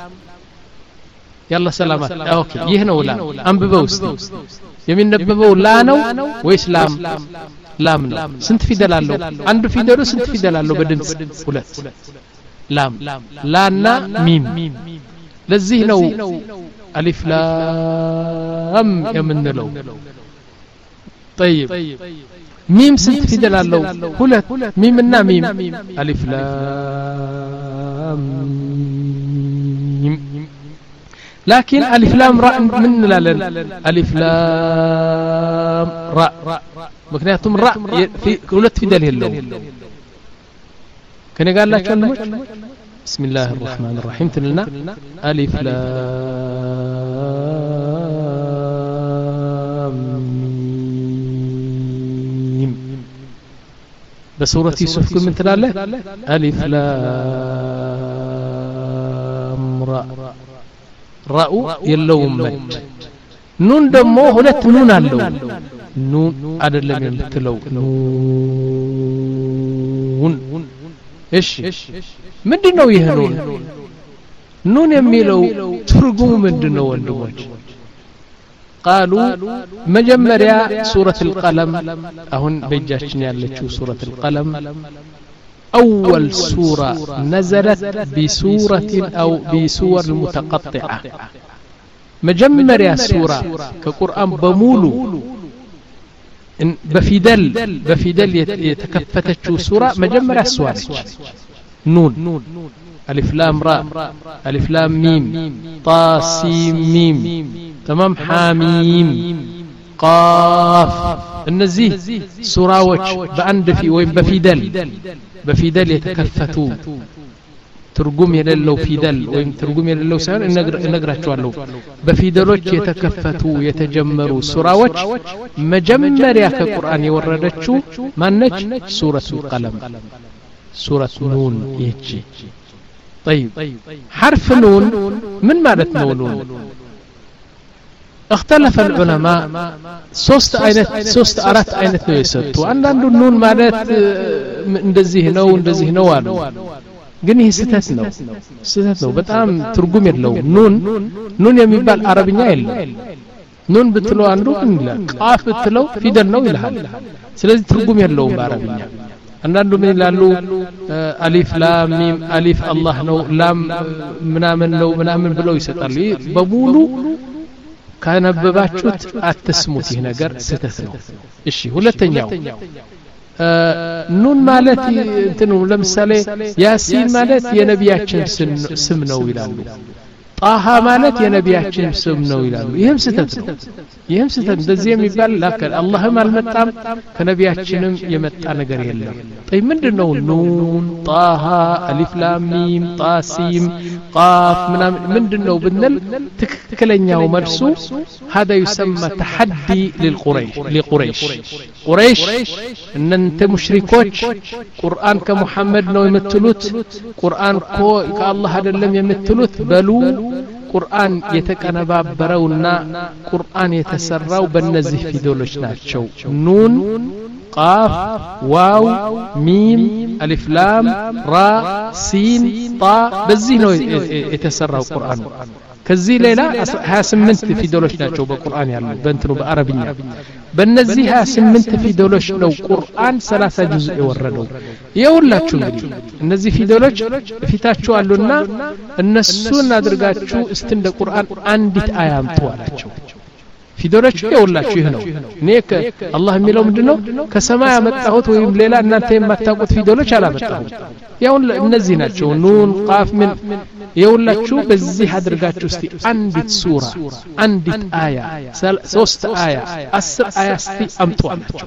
يلا سلامات اوكي ይህ ነው ላም አንብበው እስቲ የሚነበበው ላ ነው ወይስ ላም ላም ነው ስንት ፊደል አለው አንዱ ፊደሉ ስንት ፊደል አለው በድምጽ ሁለት ላም ላና ሚም ለዚህ ነው አሊፍ ላም የምንለው طيب ሚም ስንት ፊደል አለው ሁለት ሚምና ሚም አሊፍ ላም لكن الف لام راء من لالن الف لام راء مكنياتهم راء في ሁለት ፊደል የለው ከኔ ጋር ላችሁ ልሞች بسم الله الرحمن الرحيم تلنا الف لام ميم بسورة يوسف كل من تلاله ألف لام را راء يلوم مد نون دمو هلت نون አለው نون አይደለም የምትለው نون እሺ ምንድነው ይሄ ኑን ኑን የሚለው ትርጉሙ ምንድነው ወንድሞች قالوا مجمريا سورة القلم أهون بيجاشن يالتشو سورة القلم أول سورة نزلت بسورة أو بسور متقطعة مجمريا سورة كقرآن بمولو بفيدل بفيدل يتكفتشو سورة مجمريا سورة نون ألف لام را ألف لام ميم طا سين ميم تمام حاميم قاف النزيه سوراوش بأند في وين بفيدل بفيدل يتكفتوا ترجم يللو فيدل وين ترجم يللو سان نقر نقرأ له بفيدلوش يتكفتوا يتجمروا سوراوش مجمر يا كقرآن يوردتشو ما نج سورة القلم سورة نون يجي طيب حرف نون من مالت نون اختلف العلماء ሶስት አይነት ሶስት አራት አይነት ነው የሰጡት አንዳንዱ ኑን ማለት እንደዚህ ነው እንደዚህ ነው አሉ ግን ይህ ስህተት ነው ስህተት ነው በጣም ትርጉም የለውም ኑን ኑን የሚባል አረብኛ የለም ኑን ብትለው አንዱ ግን ይላል ቃፍ ብትለው ፊደል ነው ይላል ስለዚህ ትርጉም የለውም በአረብኛ አንዳንዱ ምን ይላሉ አሊፍ ላም ሚም አሊፍ አላህ ነው ላም ምናምን ነው ምናምን ብለው ይሰጣሉ በሙሉ ካነበባችሁት አትስሙት ይሄ ነገር ስህተት ነው እሺ ሁለተኛው ኑን ማለት እንትኑ ለምሳሌ ያሲን ማለት የነቢያችን ስም ነው ይላሉ ጣሃ ማለት የነቢያችን ስም ነው ይላሉ ይሄም ስህተት ነው ይሄም ስህተት እንደዚህ የሚባል ላከል አላህም አልመጣም ከነቢያችንም የመጣ ነገር የለም طيب ምንድነው ኑን ጣሃ አሊፍ ላም ሚም ጣሲም ቃፍ ምንድነው ብንል ትክክለኛው መልሱ هذا يسمى تحدي للقريش لقريش قريش ان انت مشركوች ቁርአን ከሙሐመድ ነው የምትሉት ቁርአን ኮ ከአላህ አይደለም የምትሉት በሉ ቁርአን የተቀነባበረውና ቁርአን የተሰራው በእነዚህ ፊደሎች ናቸው ኑን ቃፍ ዋው ሚም አሊፍ ላም ራ ሲን ጣ በዚህ ነው የተሰራው ቁርአን ከዚህ ሌላ ሀያ ስምንት ፊደሎች ናቸው በቁርአን ያለው በእንትኑ በአረብኛ በእነዚህ ሀያ ስምንት ፊደሎች ነው ቁርአን ሰላሳ ጁዝ የወረደው ይኸውላችሁ እንግዲህ እነዚህ ፊደሎች ፊታችሁ አሉና እነሱን አድርጋችሁ እስቲ እንደ ቁርአን አንዲት አያ አምጡ አላቸው ፊደሎች ይኸውላችሁ ይሄ ነው እኔ አላህ የሚለው ምንድነው ከሰማይ አመጣሁት ወይም ሌላ እናንተ የማታውቁት ፊደሎች አላመጣሁም ያው እነዚህ ናቸው ኑን ቃፍ ምን ይኸውላችሁ በዚህ አድርጋችሁ እስቲ አንዲት ሱራ አንዲት አያ ሶስት አያ አስር አያ እስቲ አምጡ አላቸው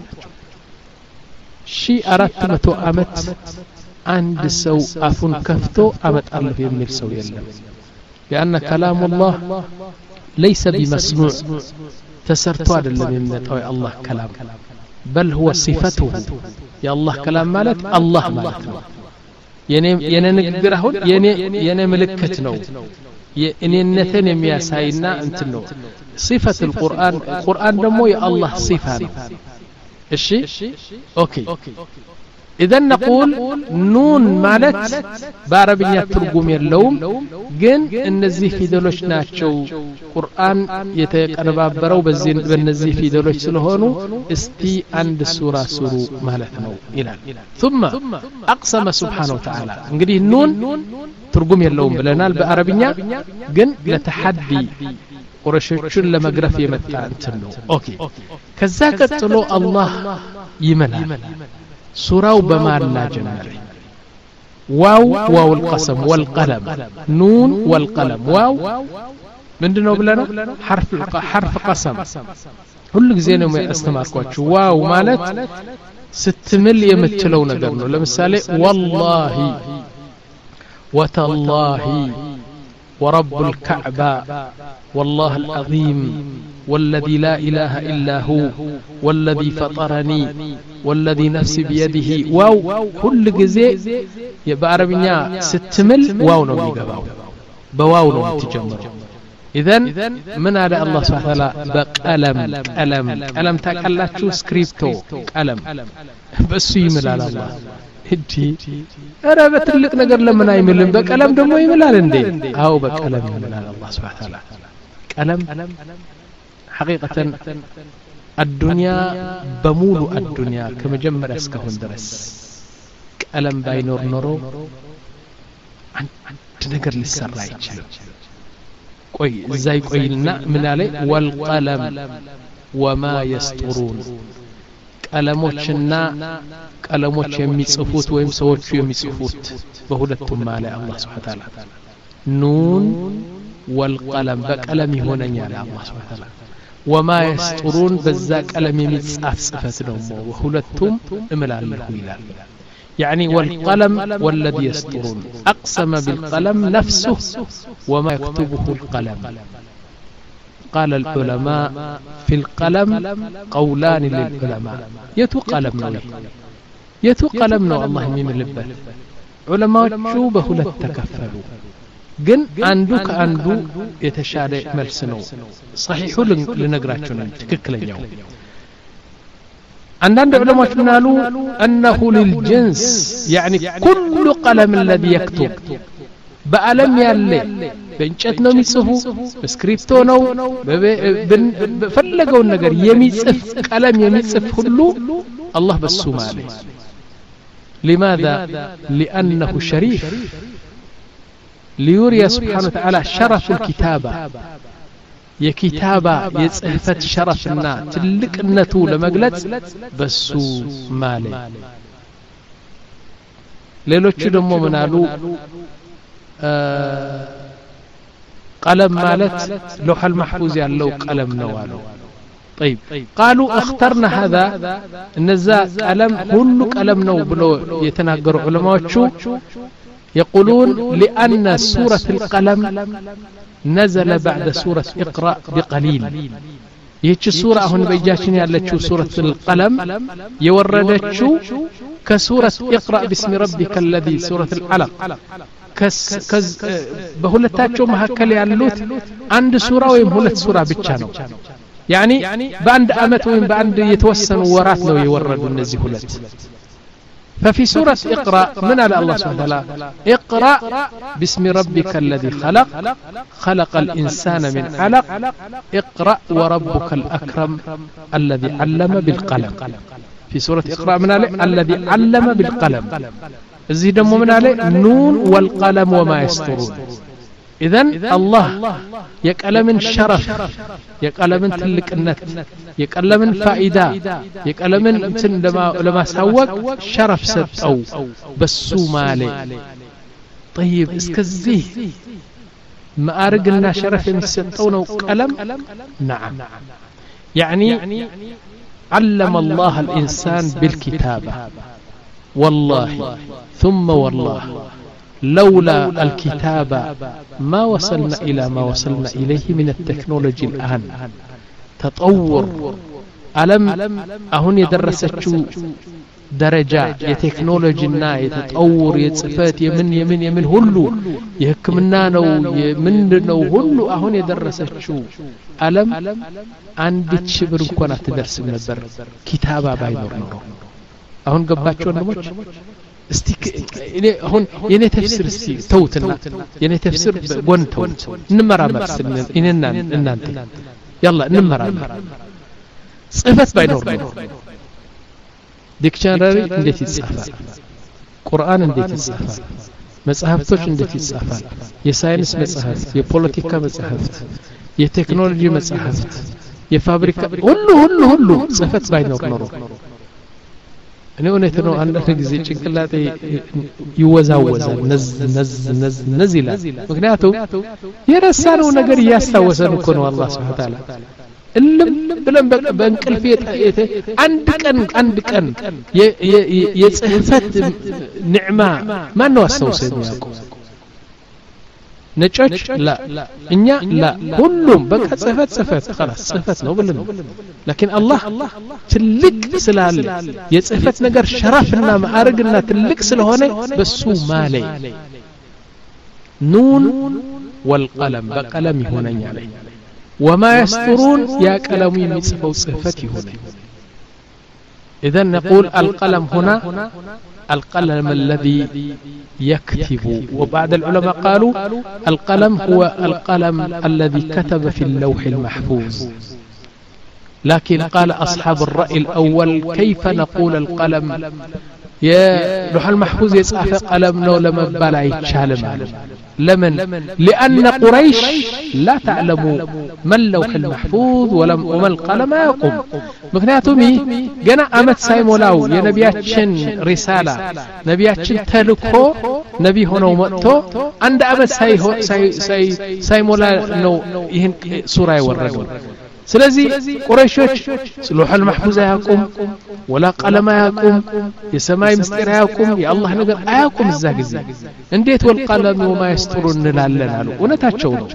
ሺህ አራት መቶ ዓመት አንድ ሰው አፉን ከፍቶ አመጣለሁ የሚል ሰው የለም لأن كلام الله ليس بمسموع تسرتو አይደለም የሚመጣው የአላህ كلام بل هو صفته يا الله كلام ማለት አላህ ማለት ነው የኔ የኔ ንግግር አሁን የኔ የኔ ምልክት ነው የእኔነትን የሚያሳይና እንትን ነው صفة القرآن القرآن ደግሞ የአላህ صفة ነው እሺ ኦኬ إذا نقول نون مالت بعربية ترجم يلوم جن النزيه في دلوش ناتشو قرآن يتقرب برو بزين بالنزيه في دلوش سلهونو استي عند سورة سورة مالتنا إلى ثم أقسم سبحانه وتعالى نقدي نون ترجم يلوم بلنا بعربية جن لتحدي قرششون لما قرف يمتع انتنو أوكي كذاك تلو الله يملا سوراو بمالنا جمري واو واو القسم والقلم نون والقلم واو من دنو بلنا حرف حرف قسم كل زينو ما استمعكوش واو مالت ست مل يمتلو نقرنو لمثالي والله وتالله ورب الكعبة والله العظيم والذي لا إله إلا هو والذي فطرني والذي نفسي بيده واو كل جزء بعربية ستمل واو ነው የሚገባው በዋው ነው የምትጀምረው إذن من على الله سبحانه وتعالى بقلم قلم قلم ታውቃላችሁ ስክሪፕቶ قلم በሱ ይምላል الله እንዴ አረ በትልቅ ነገር ለምን አይምልም በቀለም ደግሞ ይምላል እንዴ አው በቀለም ይምላል الله سبحانه وتعالى قلم حقيقة الدنيا بمولو الدنيا كما جمر اسكهون درس قلم باينور نورو አንድ ነገር ሊሰራ ይችላል ቆይ እዛይ ቆይልና ምን አለ والقلم وما يسطرون ቀለሞችና ቀለሞች የሚጽፉት ወይም ሰዎች የሚጽፉት በሁለቱም ማለ አላህ Subhanahu Wa Ta'ala ኑን والقلم በቀለም ይሆነኛል አላህ Subhanahu Wa Ta'ala وما يسطرون በዛ ቀለም የሚጻፍ ጽፈት ነው ሁለቱም እምላልሁ ይላል يعني والقلم والذي يسطرون أقسم بالقلم نفسه وما يكتبه القلم قال العلماء في القلم قولان للعلماء يتو قلم نوي يتو قلم نو الله يمين اللبال علماء شوبه لتكفلوا جن عندو كعندو يتشارع ملسنو صحيح لنقراتنا تككلن يوم عندنا علماء قالوا أنه للجنس يعني كل قلم الذي يكتب بألم يالله بنشتنا ميصفو بسكريبتو نو فلقوا النجار يميصف قلم يميصف كله الله بالسوم عليه لماذا؟ لأنه شريف ليوري سبحانه وتعالى شرف الكتابة የኪታባ የጽህፈት ሸረፍና ትልቅነቱ ለመግለጽ በሱ ማለ ሌሎቹ ደግሞ ምን አሉ ቀለም ማለት لوح المحفوظ ያለው ቀለም ነው አሉ طيب قالوا اخترنا هذا እነዛ ቀለም ሁሉ ቀለም ነው ብሎ የተናገሩ ዑለማዎቹ يقولون لأن سورة القلم نزل بعد سورة اقرأ بقليل يهش سورة هون بيجاشين يالتشو سورة القلم يوردتشو كسورة اقرأ باسم ربك الذي سورة العلق كز كز بهولتاتشو مهكل يالوت عند سورة ويمهولت سورة بتشانو يعني بعد أمت وين بعد يتوسن ورات لو يوردوا النزي هولت ففي سورة اقرأ من على الله سبحانه وتعالى اقرأ باسم ربك الذي خلق خلق الإنسان من علق اقرأ وربك الأكرم الذي علم بالقلم في سورة اقرأ من عليه الذي علم بالقلم زيد من عليه نون والقلم وما يسطرون إذن الله يقلم شرف يقلم تلك النت يقلم فائدة يقلم لما لما سوق شرف ستو بسو مالي طيب اسكزيه ما أرجلنا شرف ستونه قلم نعم يعني علم الله الإنسان بالكتابة والله ثم والله لولا الكتابة ما وصلنا إلى ما وصلنا إليه من التكنولوجي الآن تطور ألم أهون يدرسشو درجة يتكنولوجينا يتطور يتصفات يمن يمن يمن هلو يهكمنا نو يمن نو هلو أهون يدرسشو ألم عندي تشبر كنا تدرس من البر كتابة باينور نورو أهون قباتشو النموش استيك إني هون يني تفسير استي توتنا يني تفسير بون توت نمرة مرسل إننا إننا يلا نمرة صفات باينور ديكشنري انديت يتصافى قرآن انديت يتصافى مصحفتوش انديت يتصافى የሳይንስ መጽሐፍት የፖለቲካ መጽሐፍት የቴክኖሎጂ መጽሐፍት የፋብሪካ ሁሉ ሁሉ ሁሉ ጽፈት ባይኖር ኖሮ እኔ እውነት ነው አንዳንድ ጊዜ ጭንቅላቴ ይወዛወዛል ነዝ ነዝ ነዝ ነዝ ይላል ምክንያቱም የረሳነው ነገር ያስታወሰን እኮ ነው አላህ Subhanahu Wa Ta'ala እልም ብለን በእንቅልፍ የተ አንድ ቀን አንድ ቀን የጽህፈት ንዕማ ማን ነው አስተውሰኝ ያውቁ ነጮች لا እኛ لا ሁሉም በቃ ጽፈት ጽፈት خلاص ጽፈት ነው ብለን لكن الله ትልቅ ስላለ የጽፈት ነገር ሸራፍና ማዕረግና ትልቅ ስለሆነ በሱ ማለይ نون والقلم بقلم يهونኛል وما يسطرون يا قلم يمصفው ጽፈት ይሆናል اذا نقول القلم هنا القلم الذي يكتب وبعض العلماء قالوا القلم هو القلم الذي كتب في اللوح المحفوظ لكن قال أصحاب الرأي الأول كيف نقول القلم يا لوح المحفوظ يصحف قلم نو لما بلا يتشالم لمن لأن قريش لا تعلم ما اللوح المحفوظ ولا وما القلم يقوم مكنياتهم جنا أمت سايمولاو يا نبياتشن رسالة نبياتشن تلكو نبي هنا ومتو عند أمت ساي ساي ساي سايمولا نو يهن سورة يوردون ስለዚህ ቁረይሾች لوح المحفوظ ያቁም ولا قلم ያቁም የሰማይ ምስጢር ያቁም የአላህ ነገር አያቁም እዛ ጊዜ እንዴት والقلم وما يسطرون እንላለን አሉ እውነታቸው ነው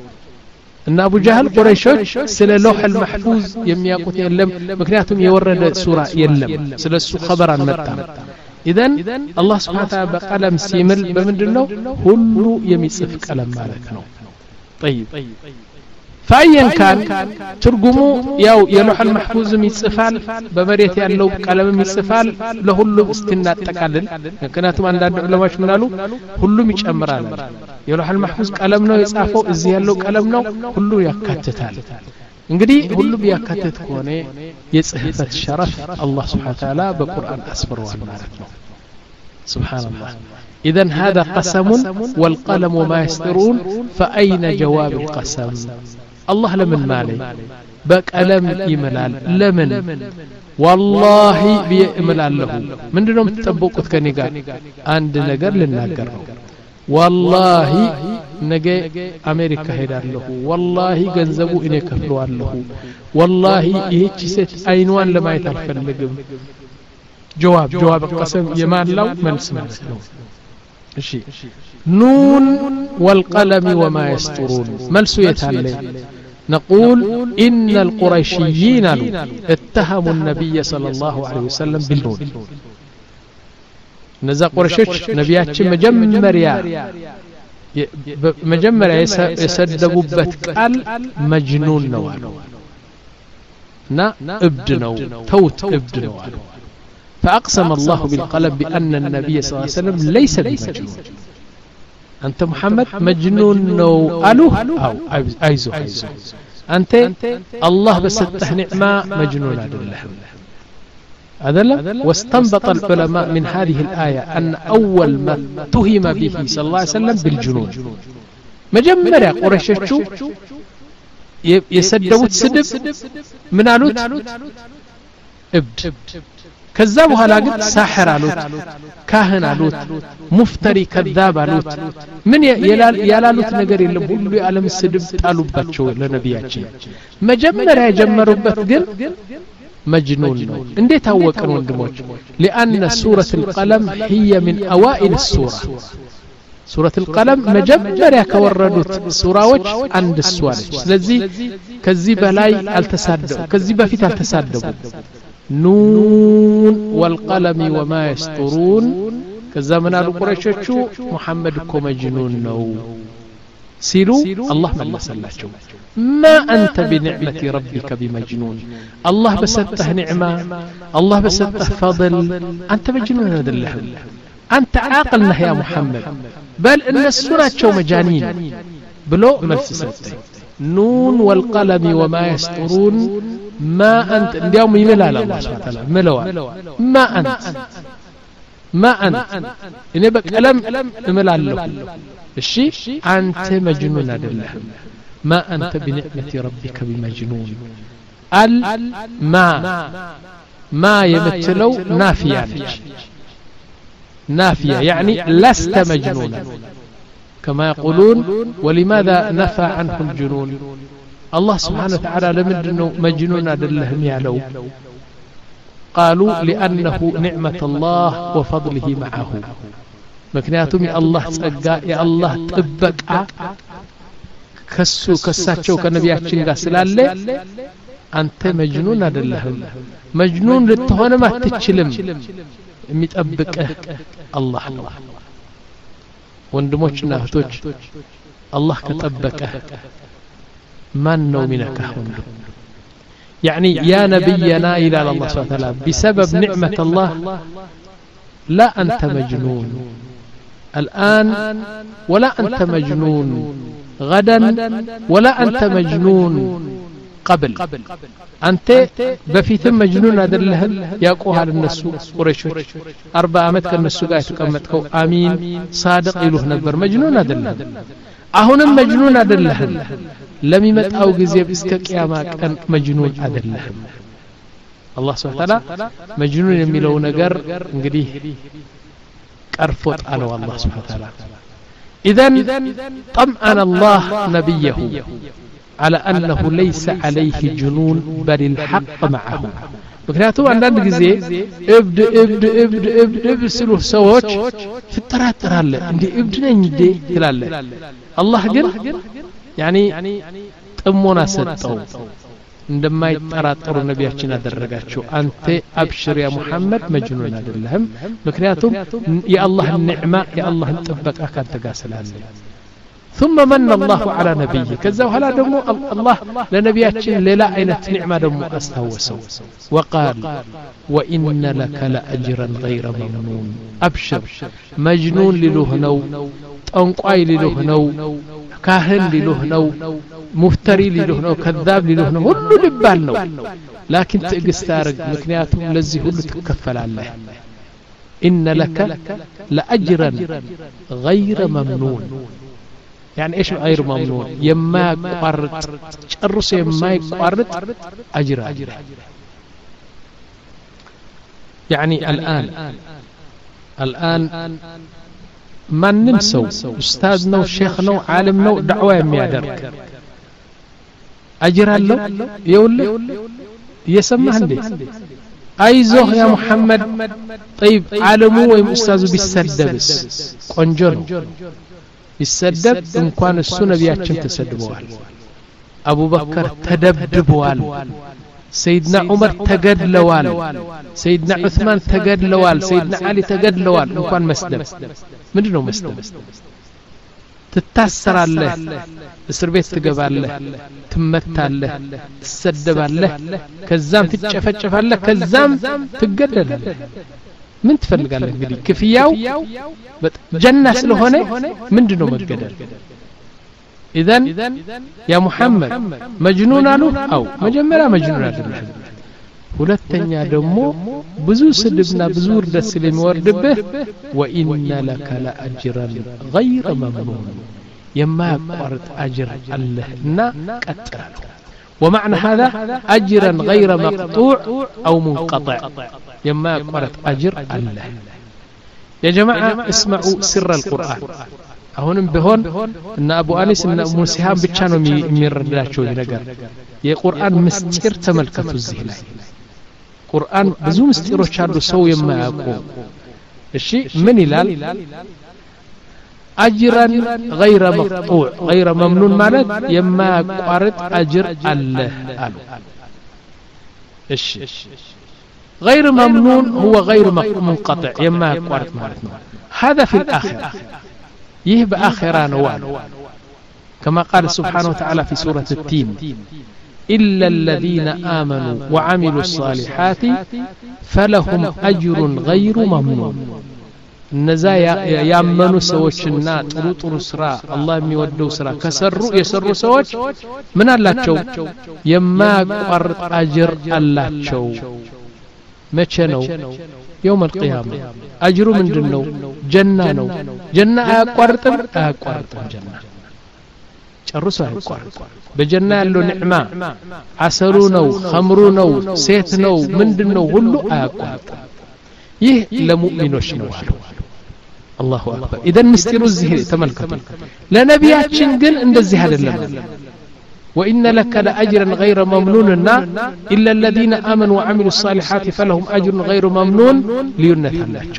እና አቡ ጀህል ቁረይሾች ስለ لوح المحفوظ የሚያቁት የለም ምክንያቱም የወረደ ሱራ የለም ስለሱ خبر አልመጣም اذا الله سبحانه وتعالى በቀለም ሲምል በምንድነው ሁሉ የሚጽፍ ቀለም ማለት ነው طيب فاين كان ترجمو ياو يلوح المحفوظ يصفال بمريت ያለው ቀለም ይጽፋል ለሁሉም استناጠቃልል ምክንያቱም አንዳንድ ዑለማዎች ምን አሉ ሁሉም ይጨምራል የለوح المحفوظ ቀለም ነው የጻፈው እዚህ ያለው ቀለም ነው ሁሉ ያካትታል እንግዲህ ሁሉ ያካትት ከሆነ የጽህፈት ሸረፍ አላህ Subhanahu Wa Ta'ala በቁርአን አስፈሯል ማለት ነው سبحان الله إذا هذا قسم والقلم وما يسطرون فأين جواب القسم الله لمن مالي بقلم يملال لمن والله بيملال له من دونهم تطبقوا كني قال عند نجر للنجر والله نجي أمريكا هيدار له والله جنزبوا إني كفلوا له والله يهيج ست أينوان لما يتفلقم جواب جواب القسم يمان لو من سمع شيء نون والقلم وما يسطرون ملسو يتعلم نقول إن القريشيين اتهموا النبي صلى الله عليه وسلم بالنون نزا قريشش نبياتش مجمريا مجمريا يسدبوا بتقال مجنون نوالو نا ابدنو توت ابدنو فأقسم الله بالقلم بأن النبي صلى الله عليه وسلم ليس بمجنون أنت محمد مجنون نو ألوه أو أيزو أيزو أنت الله بسته نعمة مجنون أدله هذا واستنبط العلماء من هذه الآية أن أول ما اتهم به صلى الله عليه وسلم بالجنون مجمّر يا قريش شو يسدوت سدب من ألوت ابد كذابوا هلاقت ساحر علوت كاهن علوت مفتري كذاب علوت من يلال يلالوت نجار اللي بقولوا يعلم السدب قالوا بتشو لنبياتي مجمر يجمروا بتقل مجنون اندي توقن وندموج لأن سورة القلم هي من أوائل السورة سورة القلم مجمر يكوردوت سورة وجه عند السوالج لذي كذب لاي التصدق كذب في التصدق نون والقلم وما يسطرون كذا من القريش محمد كو مجنون نو سيروا الله ما سلاچو ما أنت بنعمة ربك بمجنون الله بسته نعمة الله بسته فضل أنت مجنون هذا الله أنت عاقلنا يا محمد بل إن السورة شو مجانين بلو ملسسته نون والقلم وما يسطرون ما أنت اليوم يملا الله سبحانه وتعالى ملوا ما أنت ما أنت إن بك ألم ملا له الشيء أنت مجنون الله ما أنت بنعمة ربك بمجنون ال ما ما يمثلوا نافية نافية يعني لست مجنونا كما يقولون ولماذا نفى عنه الجنون الله سبحانه وتعالى لمدنه مجنون أدلهم يعلو قالوا لأنه نعمة الله وفضله معه ምክንያቱም የአላህ ጸጋ የአላህ ጥበቃ ከሱ ከሳቸው ከነቢያችን ጋር ስላለ አንተ መጅኑን አይደለህም መጅኑን ልትሆንም አትችልም የሚጠብቅህ አላህ ነው ወንድሞችና እህቶች አላህ ከጠበቀህ ማን ነው ሚነካህ ወንድም يعني يا نبينا إلى الله سبحانه وتعالى بسبب نعمة الله لا أنت مجنون الآن ولا أنت مجنون غدا ولا أنت مجنون قبل أنت بفيتم مجنون هذا لهم يقوها للناس قريشوش أربع أمت كالناس قاعد تكمتكو آمين صادق إلوه نبر مجنون هذا لهم أهنا مجنون هذا لهم لم يمت أو جزيب إسكا قياما كان مجنون هذا لهم الله سبحانه وتعالى مجنون يميلو نقر نقريه كارفوت على الله سبحانه وتعالى إذن طمأن الله نبيه على أنه ليس عليه جنون بل الحق معه ምክንያቱ አንዳንድ ጊዜ እብድ እብድ እብድ እብድ እብድ ሲሉ ሰዎች ፍጥራጥራለ እንዴ እብድ ነኝ እንዴ ይላል አላህ ግን ያኒ ጥሞና ሰጠው እንደማይጠራጠሩ ነቢያችን አደረጋቸው አንተ አብሽር ያ ሙሐመድ መጅኑን አይደለም ምክንያቱም የአላህ ኒዕማ የአላህ ጥበቃ ካንተ ጋር ስላለ ثم من الله على نبيه كذا وهلا دمو الله لنبياتنا للا عينة نعمة دمو استوسوا وقال وإن لك لأجرا غير ممنون أبشر مجنون للهنو تنقعي للهنو كاهن للهنو مفتري للهنو كذاب للهنو هلو لبالنو لكن تقستارق مكنياتهم لزي هلو تكفل الله إن لك لأجرا غير ممنون يعني ايش غير ممنون يما يقرط تشرس يما يقرط اجر يعني الان الان ما ننسو استاذنا وشيخنا وعالمنا دعوه يميادرك اجر له يقول يسمح لي ايزوه يا محمد طيب عالمو ويم استاذو بيسدبس قنجو يسدب إن كان السنة بياتشم تسدبوال أبو بكر تدبدبوال سيدنا عمر تقد لوال سيدنا عثمان تقد لوال سيدنا علي تقد لوال إن كان مسدب مدنو مسدب تتأثر الله السربيت تقبال الله تمت الله تسدب الله كزام تتشفتشف الله كزام تقدل الله من تفرق الله انقدي كفياو جنة سلوهنة من دنو مقدر إذن يا محمد مجنون له أو مجمرة مجنون له ሁለተኛ ደግሞ ብዙ ስድብና ብዙ ርደት ስለሚወርድብህ وإن لك لأجرا غير ممنون የማያቋርጥ አጅር አለህና ቀጥላለው ومعنى هذا أجرا غير مقطوع أو منقطع يما يقرأ أجر الله يا جماعة اسمعوا سر القرآن هون بهون إن أبو أنيس إن أبو سهام بتشانو ميرداتشو ينقر يا قرآن مستير تملكة الزهلة قرآن بزو مستيرو شادو سو يما يقوم الشيء من إلال أجرا غير مقطوع غير ممنون مالك يما قارت أجر الله قالوا إيش غير ممنون هو غير منقطع يما قارت مالك هذا في الآخرة يهب آخرة نوال كما قال سبحانه وتعالى في سورة التين إلا الذين آمنوا وعملوا الصالحات فلهم أجر غير ممنون እነዛ ያመኑ ሰዎችና ጥሩ ጥሩ ስራ አላህ የሚወደው ስራ ከሰሩ የሰሩ ሰዎች ምን አላቸው የማያቋርጥ አጅር አላቸው መቼ ነው يوم القيامة አጅሩ ምንድነው ጀና ነው ጀና አያቋርጥም አያቋርጥም ጀና ጨርሶ አያቋርጥ በጀና ያለው ንዕማ አሰሩ ነው ኸምሩ ነው ሴት ነው ምንድነው ሁሉ አያቋርጥ ይህ ለሙእሚኖች ነው አሉ الله أكبر إذا نستيرو الزهر تملكتوا لنبياتشن قل اندزي هذا اللمن وإن لك لأجرا غير ممنون إلا الذين آمنوا وعملوا الصالحات فلهم أجر غير ممنون لينث الله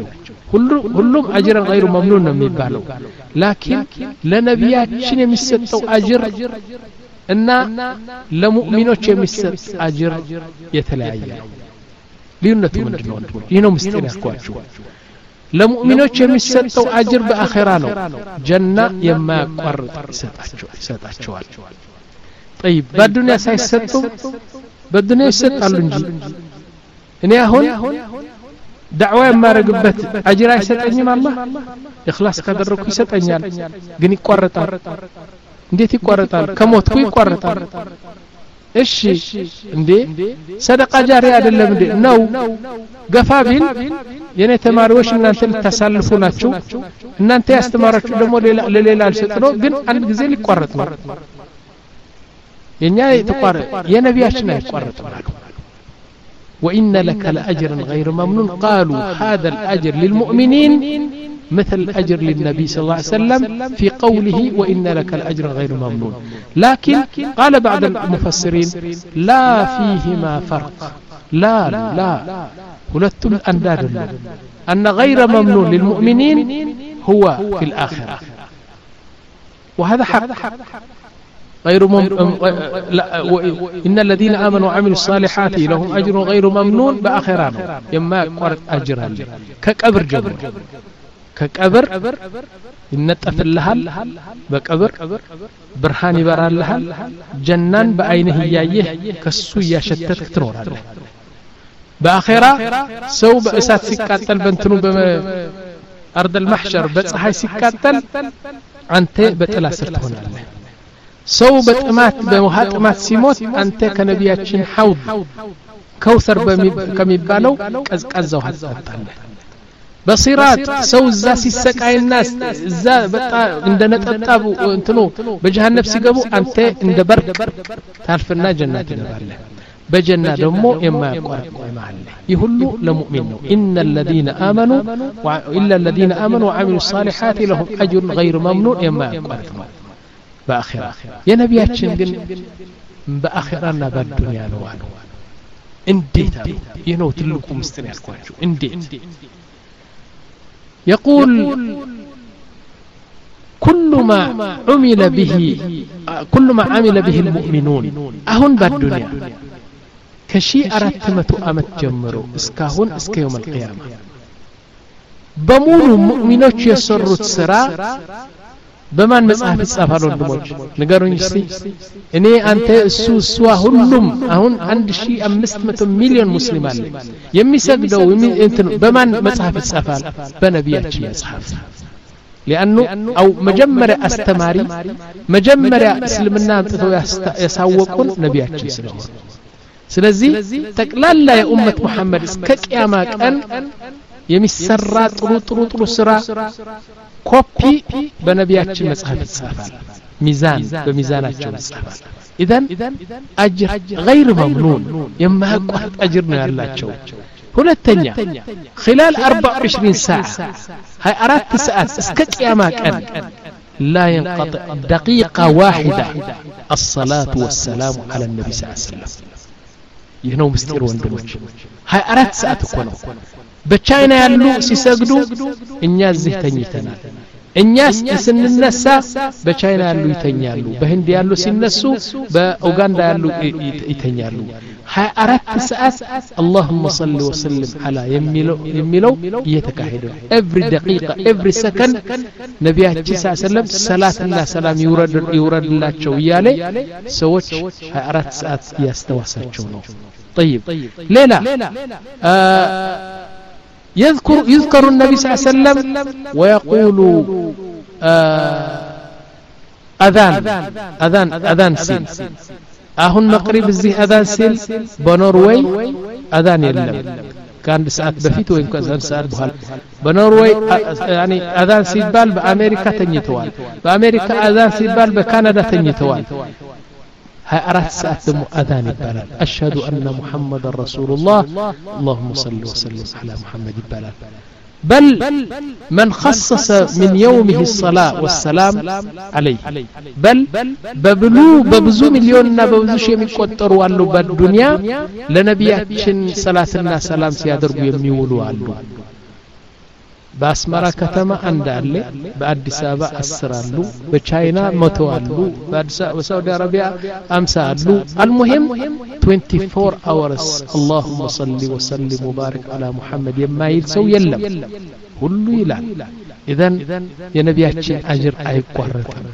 ሁሉም አጅር غير ممنون ነው የሚባለው ላኪን ለነቢያችን የሚሰጠው አጅር እና ለሙእሚኖች የሚሰጥ አጅር የተለያየ ነው ልዩነቱ ምንድነው ይሄ ነው ምስጢር ያስኳችሁ ለሙእሚኖች የሚሰጠው አጅር በአኺራ ነው ጀና የማያቋርጥ ይሰጣቸው ይሰጣቸዋል طيب በዱንያ ሳይሰጡ በዱንያ ይሰጣሉ እንጂ እኔ አሁን ዳዕዋ የማረግበት አጅር አይሰጠኝም አላህ ኢኽላስ ካደረኩ ይሰጠኛል ግን ይቋረጣል እንዴት ይቋረጣል ከሞትኩ ይቋረጣል እሺ እንዴ ሰደቃ ጃሪያ አይደለም እንዴ ነው ገፋቢል የኔ ተማሪዎች እናንተ ልታሳልፉ ናችሁ እናንተ ያስተማራችሁ ደግሞ ሌላ ለሌላ አልሰጥነው ግን አንድ ጊዜ ሊቋረጥ ነው የኛ ይቋረጥ የነቢያችን አይቋረጥ ማለት وإن لك لأجرا غير ممنون قالوا هذا الأجر للمؤمنين مثل أجر للنبي صلى الله عليه وسلم في قوله وإن لك لأجرا غير ممنون لكن قال بعض المفسرين لا فيهما فرق لا لا ولتم أنداد أن غير ممنون للمؤمنين هو في الآخرة وهذا حق غير مم... لا إن الذين آمنوا وعملوا الصالحات لهم أجر غير ممنون بآخران يما قرت أجر كقبر جبر كقبر ينطف لها بقبر برهان يبرى لها جنان بعينه يايه كسو يشتت تنور بآخرة سو بأسات سكاتل بنتنو بأرض المحشر بصحي سكاتل أنت بتلاسر هنا الله ሰው በጥማት በውሃ ጥማት ሲሞት አንተ ከነቢያችን ሐውድ ከውሰር ከሚባለው ቀዝቃዛው ሐጣለ በሲራት ሰው እዛ ሲሰቃይና እዛ በጣ እንደነጠጣቡ እንትኑ በጀሃነም ሲገቡ አንተ እንደ በርቅ ታልፍና ጀነት ትገባለ በጀና ደግሞ የማያቋርጥ ማለት ይሁሉ ለሙእሚን ነው ان الذين امنوا والا الذين امنوا وعملوا الصالحات لهم اجر غير ممنون የማያቋርጥ بآخرة يا نبياتشن قل بآخرنا بالدنيا نوالو انديت ينو تلكم مستنير كواجو انديت يقول كل ما عمل به كل ما عمل به المؤمنون أهون بالدنيا كشيء أردتمة أمت جمرو اسكاهون اسك يوم القيامة بمولو مؤمنوش يسروا السرا በማን መጽሐፍ ይጻፋል ወንድሞች ንገሩኝ እስቲ እኔ አንተ እሱ እሷ ሁሉም አሁን አንድ ሺህ አምስት መቶ ሚሊዮን ሙስሊም አለ የሚሰግደው እንትን በማን መጽሐፍ ይጻፋል በነቢያችን መጽሐፍ لانه او መጀመሪያ አስተማሪ መጀመሪያ እስልምና አምጥተው ያሳወቁን ነቢያችን ስለሆነ ስለዚህ ተቅላላ የኡመት መሐመድ እስከ ቂያማ ቀን የሚሰራ ጥሩ ጥሩ ጥሩ ስራ ኮፒ በነቢያችን መጽሐፍ ይጻፋል ሚዛን በሚዛናቸው ይጻፋል اذا اجر غير ممنون የማያቋርጥ አጅር ነው ያላቸው ሁለተኛ خلال أربعة وعشرين ساعة هاي أربع ساعات እስከ ቂያማ ቀን لا ينقطع دقيقة واحدة الصلاة والسلام على النبي صلى الله عليه وسلم ይህነው ምስጢር ወንድሞች هاي أربع ساعات እኮ ነው በቻይና ያሉ ሲሰግዱ እኛ እዚህ ተኝተናል እኛስ ስንነሳ በቻይና ያሉ ይተኛሉ በህንድ ያሉ ሲነሱ በኡጋንዳ ያሉ ይተኛሉ ሀያ አራት ሰዓት اللهم صل وسلم على የሚለው የሚለው እየተካሄደ every دقيقة every second ነቢያችን ሰለላሁ ዐለይሂ ወሰለም ሰላትና ሰላም ይውረድ ይውረድላቸው እያለ ሰዎች ሀያ አራት ሰዓት ያስተዋሳቸው ነው طيب ሌላ يذكر يذكر النبي صلى الله عليه وسلم ويقول آه أذان أذان أذان سيل أهون مقرب الزي أذان سيل بنوروي أذان يلم كان بساعات بفيت وين كان ساعات بحال بنوروي يعني أذان سيل بال بأمريكا تنيتوال بأمريكا أذان سيل بال بكندا تنيتوال هاي أراد ساعات دم أذان البلاد أشهد أن محمد رسول الله اللهم صل وسلم على محمد البلاد بل من خصص من يومه الصلاة والسلام عليه بل ببلو ببزو مليون ببزو شيء من قطر والو بالدنيا لنبياتشن صلاة الناس سلام سيادربو يميولو والو በአስመራ ከተማ አንድ አለ በአዲስ አበባ አስር አሉ በቻይና መቶ አሉ በአዲስ አበባ በሳውዲ አረቢያ አምሳ አሉ المهم twenty-four hours اللهم صل وسلم وبارك على محمد የማይል ሰው የለም ሁሉ ይላል اذا የነቢያችን አጅር አይቋረጥም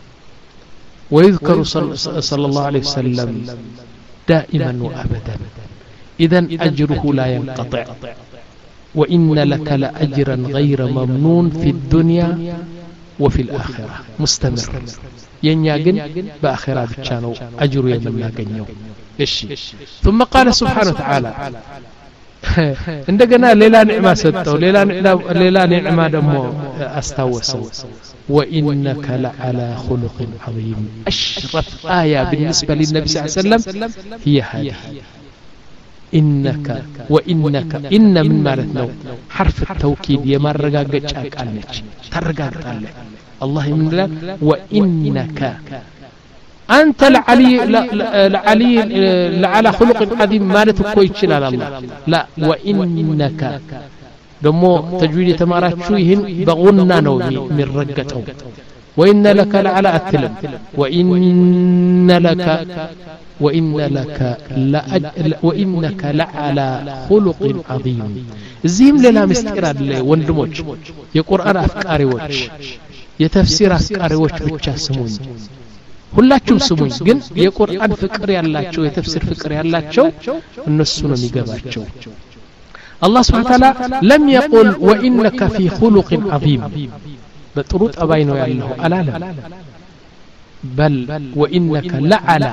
ويذكر صلى الله عليه وسلم دائما وابدا اذا اجره لا ينقطع وإن لك لأجرا غير ممنون في الدنيا وفي الآخرة مستمر ينياغن بآخرة بتشانو أجر يمنا غنيو إيش ثم قال سبحانه وتعالى عندنا ليلا نعمة ستو ليلا ليلا نعمة دمو أستوسو وإنك لعلى خلق عظيم أشرف آية بالنسبة للنبي صلى الله عليه وسلم هي هذه إنك وإنك إن من مالتنا حرف التوكيد يمرقاقج أقالنج ترقاقت عليه الله من الله وإنك أنت لعلي لعلي لعلى خلق عظيم مالتك كويتش لا الله لا وإنك دمو تجويد تمارات شويهن بغنى نومي من رقته وإن لك لعلى التلم وإن لك وإن لك لأج... وإنك لعلى خلق عظيم زيم للا مستقرار لي وندموج يقرآن أفكاري وش يتفسير أفكاري وش بتشا سمون ሁላችሁም ስሙኝ ግን የቁርአን ፍቅር ያላችሁ የተፍሲር ፍቅር ያላችሁ እነሱ ነው የሚገባቸው الله سبحانه وتعالى لم يقل وإنك في خلق عظيم بطروط أباينه يالله ألالا بل وإنك لعلى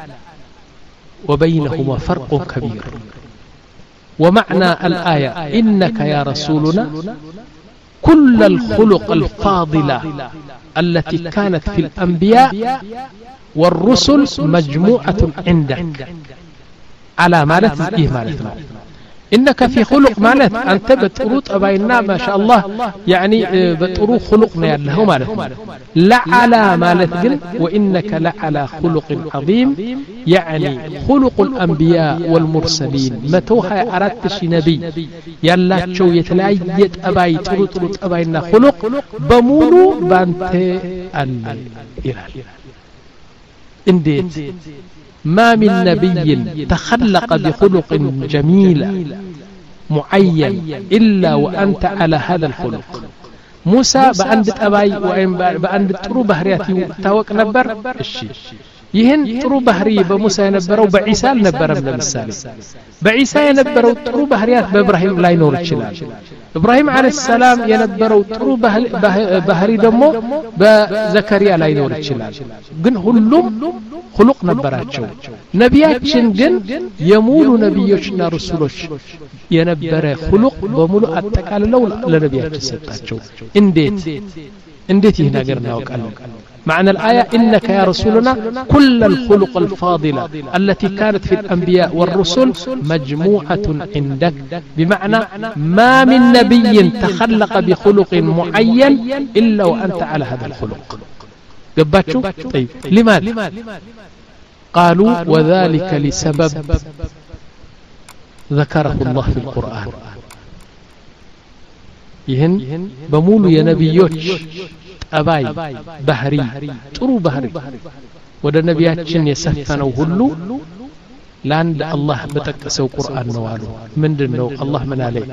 وبينهما فرق كبير ومعنى الآية إنك يا رسولنا كل الخلق الفاضلة التي كانت في الأنبياء والرسل مجموعة عندك على مالت إيه مالتنا إنك في خلق مالت أنت بتروط أباينا ما شاء الله يعني بتروط خلقنا يالله مالتنا لعلى مالت وإنك لعلى خلق عظيم يعني خلق الأنبياء والمرسلين متوها أردتش نبي يلا تشو يتلايت أباي تروط تروط أباينا خلق بمولو بانت الإيران انديت ما من نبي تخلق بخلق جميل معين إلا وأنت على هذا الخلق موسى بأند أباي وإن بأند ترو بهرياتي تاوك نبر الشيء يهن ترو بهري بموسى ينبروا بعيسى نبروا من المثال بعيسى ينبروا ترو بهريات بإبراهيم لا ينور الشلال إبراهيم عليه السلام ينبروا ترو بهري دمو بزكريا لا ينور الشلال قن هلوم خلق نبراتشو نبياتشن جن يمول نبيوشنا رسولوش ينبر خلق بمولو أتكال لولا لنبياتش ستاتشو انديت انديت هنا قرنا وقالوا معنى الآية إنك يا رسولنا كل الخلق الفاضلة التي كانت في الأنبياء والرسل مجموعة عندك بمعنى ما من نبي تخلق بخلق معين إلا وأنت على هذا الخلق قباتشو طيب لماذا قالوا وذلك لسبب ذكره الله في القرآن يهن بمولو يا نبيوش أباي بحري ترو بحري وده نبياتشن يسفنوا هلو لاند الله بتكسو قرآن نوالو من دنو الله من عليه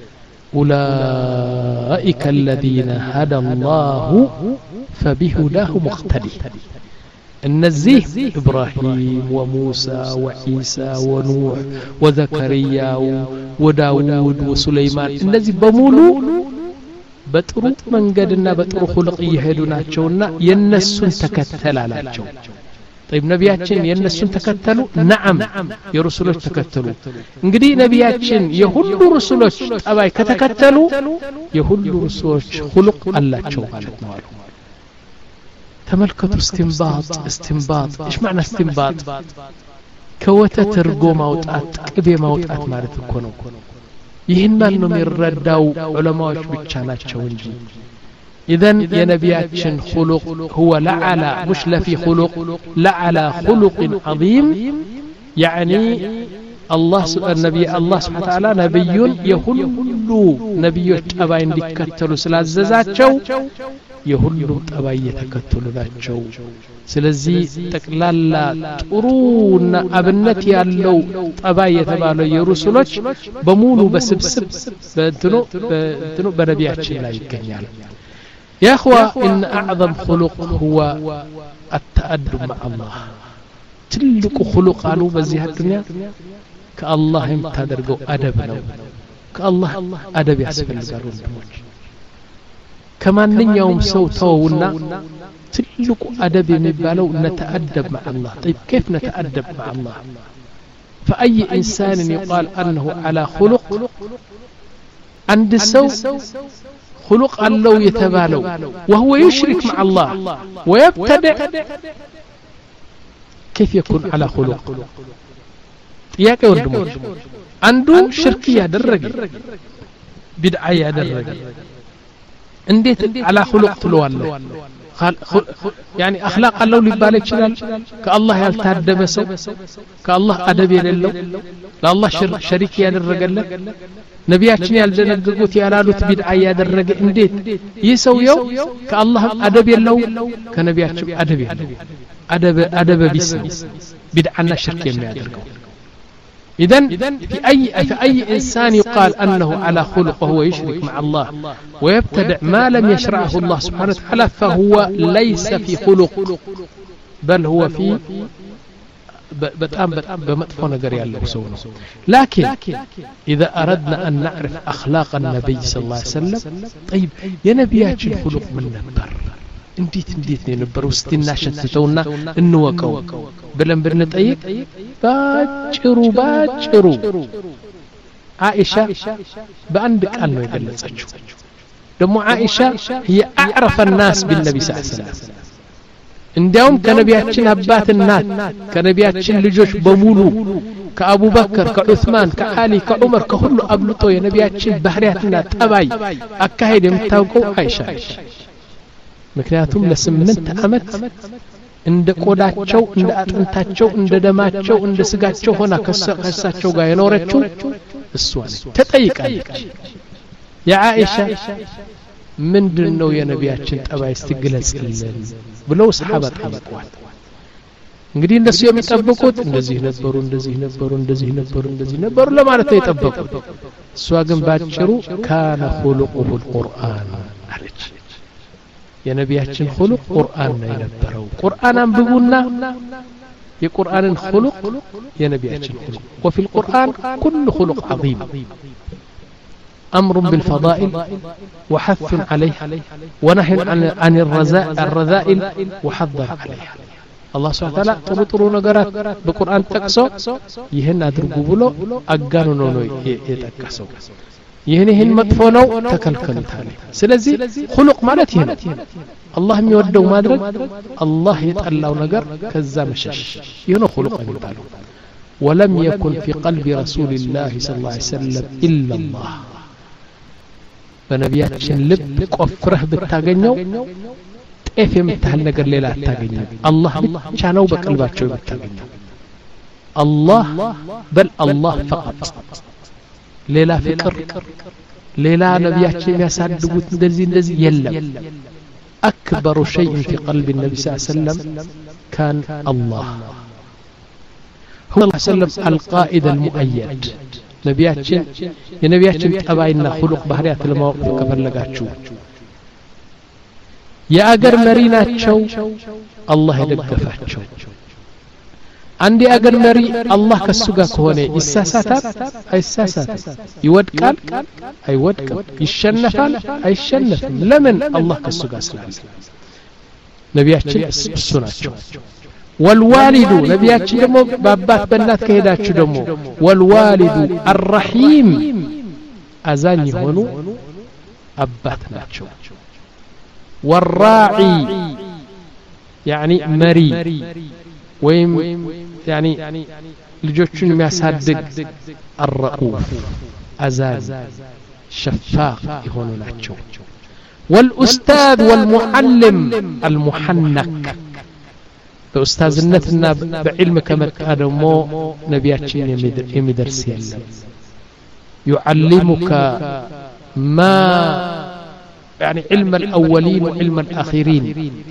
أولئك الذين هدى الله فبهداه مقتدي النزيه إبراهيم وموسى وعيسى ونوح وزكريا وداود وسليمان النزيه بمولو بطرو من قدنا بطرو خلق يهدوناتشونا ينسون تكتلالاتشو طيب نبياتشن ينسون تكتلوا نعم يا رسولوش تكتلوا انقدي نبياتشن يهلو رسولوش أباي كتكتلوا يهلو رسولوش خلق اللاتشو مالتنا تملكتوا استنباط استنباط ايش معنى استنباط كوتا ترقو موتات قبي موتات مالت الكونو ይህን ማን ነው የሚረዳው ዑለማዎች ብቻ ናቸው እንጂ اذا يا نبياتشن خلق هو لعلى مش لفي خلق لعلى خلق عظيم يعني الله النبي الله سبحانه وتعالى نبي يهሉ ነብዮች ጠባይ እንዲከተሉ ስላዘዛቸው የሁሉ ጠባይ የተከተሉ ናቸው ስለዚህ ጠቅላላ ጥሩና አብነት ያለው ጠባይ የተባለው የሩሱሎች በሙሉ በስብስብ በእንትኑ በእንትኑ በነቢያችን ላይ ይገኛል يا اخوة ان اعظم خلق هو التأدب مع الله ትልቁ خلق አሉ በዚህ ዱንያ ከአላህ የምታደርገው አደብ ነው ከአላህ አደብ ያስፈልጋል ወንድሞች ከማንኛውም ሰው ተውና ትልቁ አደብ የሚባለው نتأدب مع الله طيب كيف نتأدب مع الله فأي إنسان يقال أنه على خلق عند سو خلق الله يتبالو وهو يشرك مع الله ويبتدع كيف يكون على خلق ጥያቄ ወንድሞች አንዱ ሽርክ ያደረገ ቢድዓ ያደረገ እንዴት على خلق ትለዋለህ يعني اخلاق الله ሊባል ይችላል ከአላህ ያልታደበ ሰው ከአላህ አደብ የሌለው ለአላህ ሸሪክ ያደረገለት ነቢያችን ያልደነገጉት ያላሉት ቢድዓ ያደረገ እንዴት ይህ ሰውየው ከአላህ አደብ የለው ከነቢያችን አደብ የለው አደብ አደብ ቢስ ቢድዓና ሽርክ የሚያደርገው إذن في أي في أي إنسان يقال أنه على خلق وهو يشرك مع الله ويبتدع ما لم يشرعه الله سبحانه وتعالى فهو ليس في خلق بل هو في بتأم بتأم بمطفى نجري الله سونه لكن إذا أردنا أن نعرف أخلاق النبي صلى الله عليه وسلم طيب يا نبيات الخلق من نبر እንዴት እንዴት ነው ነበር ውስጥና ሸተተውና እንወቀው ብለን ብንጠይቅ ባጭሩ ባጭሩ አይሻ በአንድ ቃል ነው የገለጸችው ደግሞ አይሻ هي اعرف الناس بالنبي صلى الله عليه وسلم እንዲያውም ከነቢያችን አባትና ከነቢያችን ልጆች በሙሉ ከአቡበከር ከዑስማን ከአሊ ከዑመር ከሁሉ አብልጦ የነቢያችን ባህሪያትና ጠባይ አካሄድ የምታውቀው አይሻ ምክንያቱም ለስምንት አመት እንደ ቆዳቸው እንደ አጥንታቸው እንደ ደማቸው እንደ ስጋቸው ሆና ከሳቸው ጋር የኖረችው እሷ ነች ተጠይቃለች ያ አይሻ ምንድነው የነቢያችን ጠባይ እስቲ ብለው ሰሃባ ጠይቀዋል እንግዲህ እነሱ የሚጠብቁት እንደዚህ ነበሩ እንደዚህ ነበሩ እንደዚህ ነበሩ እንደዚህ ነበሩ ለማለት ነው የጠበቁት እሷ ግን ባጭሩ ካነ ኹሉቁሁ القرآن አለች የነቢያችን خلق ቁርአን ነው የነበረው ቁርአን አንብቡና የቁርአንን خلق የነቢያችን خلق وفي القرآن كل خلق عظيم أمر بالفضائل وحث عليه ونهي عن الرذائل وحضر عليه الله سبحانه وتعالى ጥሩ ነገራት በቁርአን ጠቅሶ ይሄን አድርጉ ብሎ አጋኑ ነው የጠቀሰው ይሄን ይሄን መጥፎ ነው ተከልከሉታል ስለዚህ خلق ማለት ይሄ ነው አላህ የሚወደው ማድረግ አላህ የጠላው ነገር ከዛ መሸሽ ይሄ ነው خلق የሚባለው ولم يكن في قلب رسول الله صلى الله عليه وسلم إلا الله በነቢያችን ልብ ቆፍረህ ብታገኘው ጤፍ የምታህል ነገር ሌላ አታገኘው አላህ ብቻ ነው በቀልባቸው የምታገኘው አላህ በል አላህ فقط ሌላ ፍቅር ሌላ ነቢያችን የሚያሳድጉት እንደዚህ እንደዚህ የለም أكبر شيء في قلب النبي صلى الله عليه وسلم كان الله هو الله صلى الله عليه وسلم القائد المؤيد ነቢያችን የነቢያችን ጠባይና خلق ባህሪያት ለማወቅ ከፈለጋችሁ የአገር መሪ ናቸው አላህ ይደግፋቸው አንድ የአገር መሪ አላህ ከሱ ጋር ከሆነ ይሳሳታል አይሳሳትም ይወድቃል አይወድቅም ይሸነፋል አይሸነፍም ለምን አላህ ከሱ ጋር ስላለ ነቢያችን እሱ ናቸው والوالد ነቢያችን ደግሞ በአባት በእናት ከሄዳችሁ ደግሞ والوالد الرحيم አዛኝ ሆኑ አባት ናቸው والراعي يعني مري ወይም يعني ልጆቹን የሚያሳድግ الرؤوف አዛኝ شفاق يሆኑ ናቸው والأستاذ والمعلم المحنك በኡስታዝነትና በዕልም ከመጣ ደግሞ ነቢያችን የሚደርስ የለም يعلمك ما يعني علم الأولين وعلم الآخرين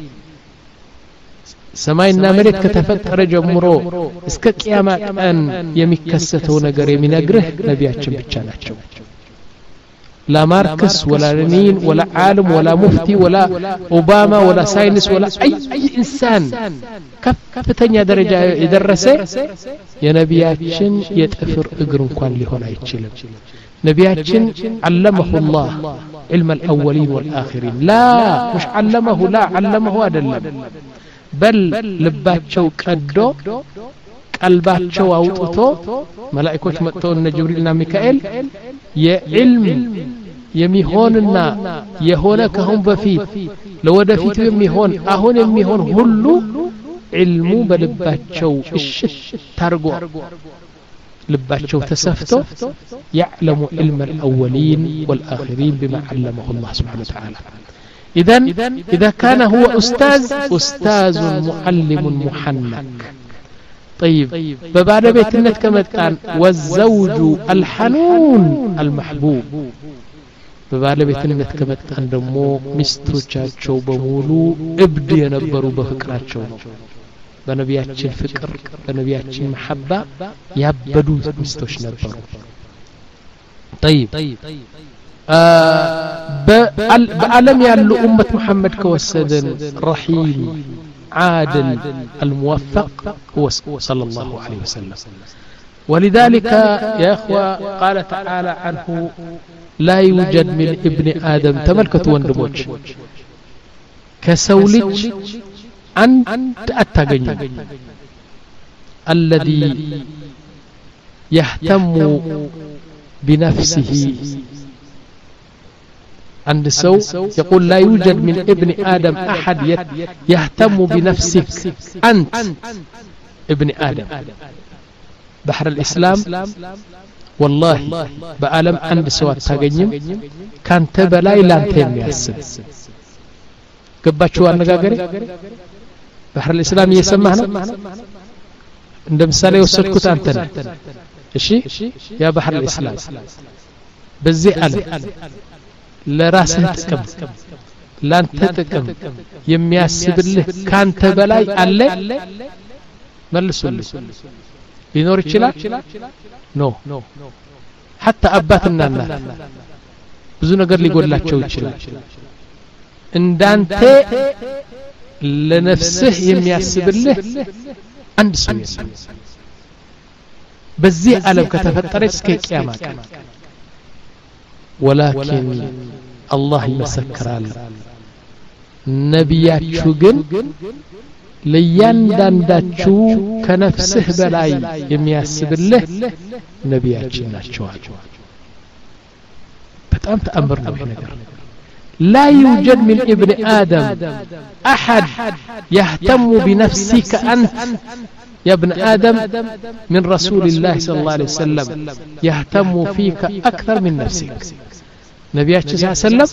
ሰማይና መሬት ከተፈጠረ ጀምሮ እስከ ቂያማ ቀን የሚከሰተው ነገር የሚነግርህ ነቢያችን ብቻ ናቸው لا ماركس ولا لينين ولا عالم ولا مفتي ولا أوباما ولا ساينس ولا أي, أي إنسان كفتنيا درجة يدرسه يا نبياتشن يتأثر إقرن كوان لهنا يتشلم نبياتشن علمه الله علم الأولين والآخرين لا مش علمه لا علمه أدلم بل لباتشو كدو قلباتشو أوطتو ملائكوش متون جبريلنا ميكائيل የዕልም የሚሆንና የሆነ ከሁን በፊት ለወደፊት የሚሆን አሁን የሚሆን ሁሉ ዕልሙ በልባቸው እሽት ታርጎ ልባቸው ተሰፍቶ يعلم علم الأولين والآخرين بما علمه الله سبحانه وتعالى إذن إذا كان هو أستاذ أستاذ معلم محنك طيب ببعد بيتنت كمتان والزوج الحنون المحبوب ببعد بيتنت كمتان دمو مستوچاچو بمولو ابد ينبرو بفكراچو بنبياتችን ፍቅር በነቢያችን محبة ያበዱ ሚስቶች ነበሩ طيب በዓለም ያሉ ኡመት መሐመድ ከወሰደን رحيم عادل الموفق هو صلى الله عليه وسلم ولذلك يا أخوة قال تعالى عنه لا يوجد من ابن آدم تملكة وندموج كسولج أنت أتغني الذي يهتم بنفسه عند سو يقول لا يوجد من ابن آدم أحد يهتم بنفسك أنت ابن آدم بحر الإسلام والله بألم عند سوى تاقنيم كان تبلاي لانتين ياسب قبات شو النقاقري بحر الإسلام يسمعنا عند مثالي وصدكت أنتنا إشي يا بحر الإسلام بزي ألم ለራስህ ጥቅም ላንተ ጥቅም የሚያስብልህ ካንተ በላይ አለ መልሱልኝ ሊኖር ይችላል ኖ حتى አባትና እናት ብዙ ነገር ሊጎላቸው ይችላል እንዳንተ ለነፍስህ የሚያስብልህ አንድ ሰው የለም በዚህ ዓለም ከተፈጠረች እስከ ቂያማ ቀን ولكن الله يمسكرال ነቢያችሁ ግን ለያንዳንዳችሁ ከነፍስህ በላይ የሚያስብልህ ነቢያችን ናቸው በጣም ተአምር ነው ይሄ ነገር لا يوجد من ابن آدم أحد يهتم بنفسك أنت يا ابن آدم من رسول الله صلى الله عليه وسلم يهتم فيك أكثر من نفسك نبياتي صلى الله عليه وسلم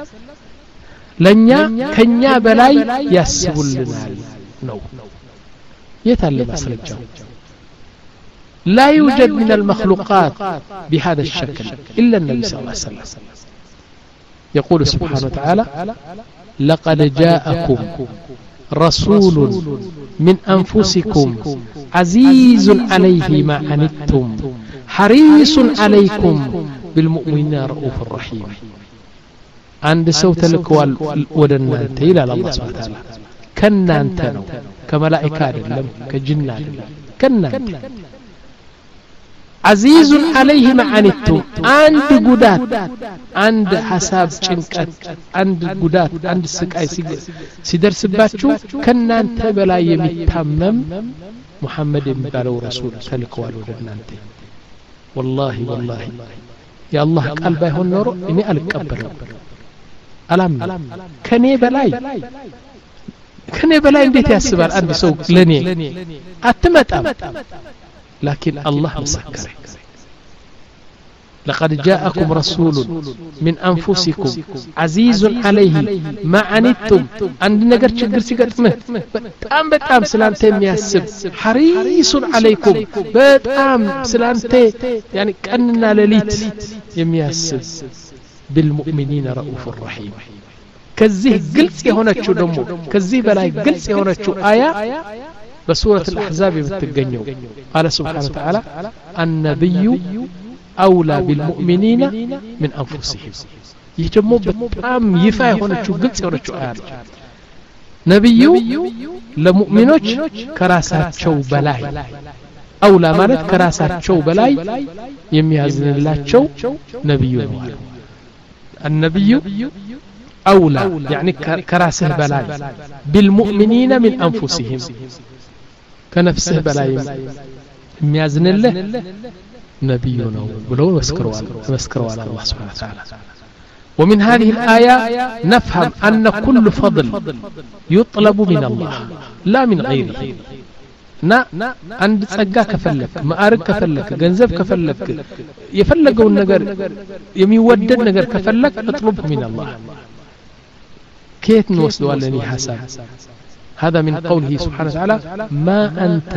لنيا كنيا بلاي يسبل لنا نو يتعلم أسرجه لا يوجد من المخلوقات بهذا الشكل إلا النبي صلى الله عليه وسلم يقول سبحانه وتعالى لقد جاءكم رسول من أنفسكم عزيز عليه ما عنتم حريص عليكم بالمؤمنين رؤوف الرحيم عند صوت الكوال ودنا انت إلى الله سبحانه وتعالى كنا انت نو كملائكة لم كجنة كنا انت عزيز عليه ما عنتم عند قدات عند حساب چنقت عند قدات عند سقاي سيدر سباتشو كنا انت بلا يمتمم محمد يبالو رسول تلقوال ودنا انت والله والله يا الله قلبه يهون نورو اني القبل الام كني بلاي كني بلاي እንዴት ያስባል አንድ ሰው ለኔ አትመጣም لكن الله مسكر لقد جاءكم رسول من أنفسكم عزيز عليه ما عنتم عند نجر ችግር ሲገጥምህ በጣም በጣም ስላንተ የሚያስብ حريص عليكم በጣም ስላንተ يعني ቀንና ሌሊት የሚያስብ بالمؤمنين رؤوف رحيم ከዚህ ግልጽ የሆነችው ደግሞ ከዚህ በላይ ግልጽ የሆነችው አያ በሱረቱ الأحزاب የምትገኘው قال سبحانه وتعالى النبي أولى بالمؤمنين من أنفسهم يجمع بتام يفاي هنا شو قلت هنا شو آيات نبي لمؤمنوش كراسات شو بلاي أولى مالت كراسات شو بلاي يميازن الله شو نبي النبي أولى يعني كراسه بلاي بالمؤمنين من أنفسهم كنفسه بلاي يميازن الله نبينا ولو مسكروا مسكروا على الله سبحانه وتعالى ومن هذه الآية نفهم أن كل فضل يطلب من الله لا من غيره نا عند ጸጋ ከፈለክ ማዕረግ ከፈለክ ገንዘብ ከፈለክ የፈለገውን ነገር የሚወደድ ነገር ከፈለክ اطلب من الله كيف نوصلوا لني حساب هذا من قوله سبحانه وتعالى ما أنت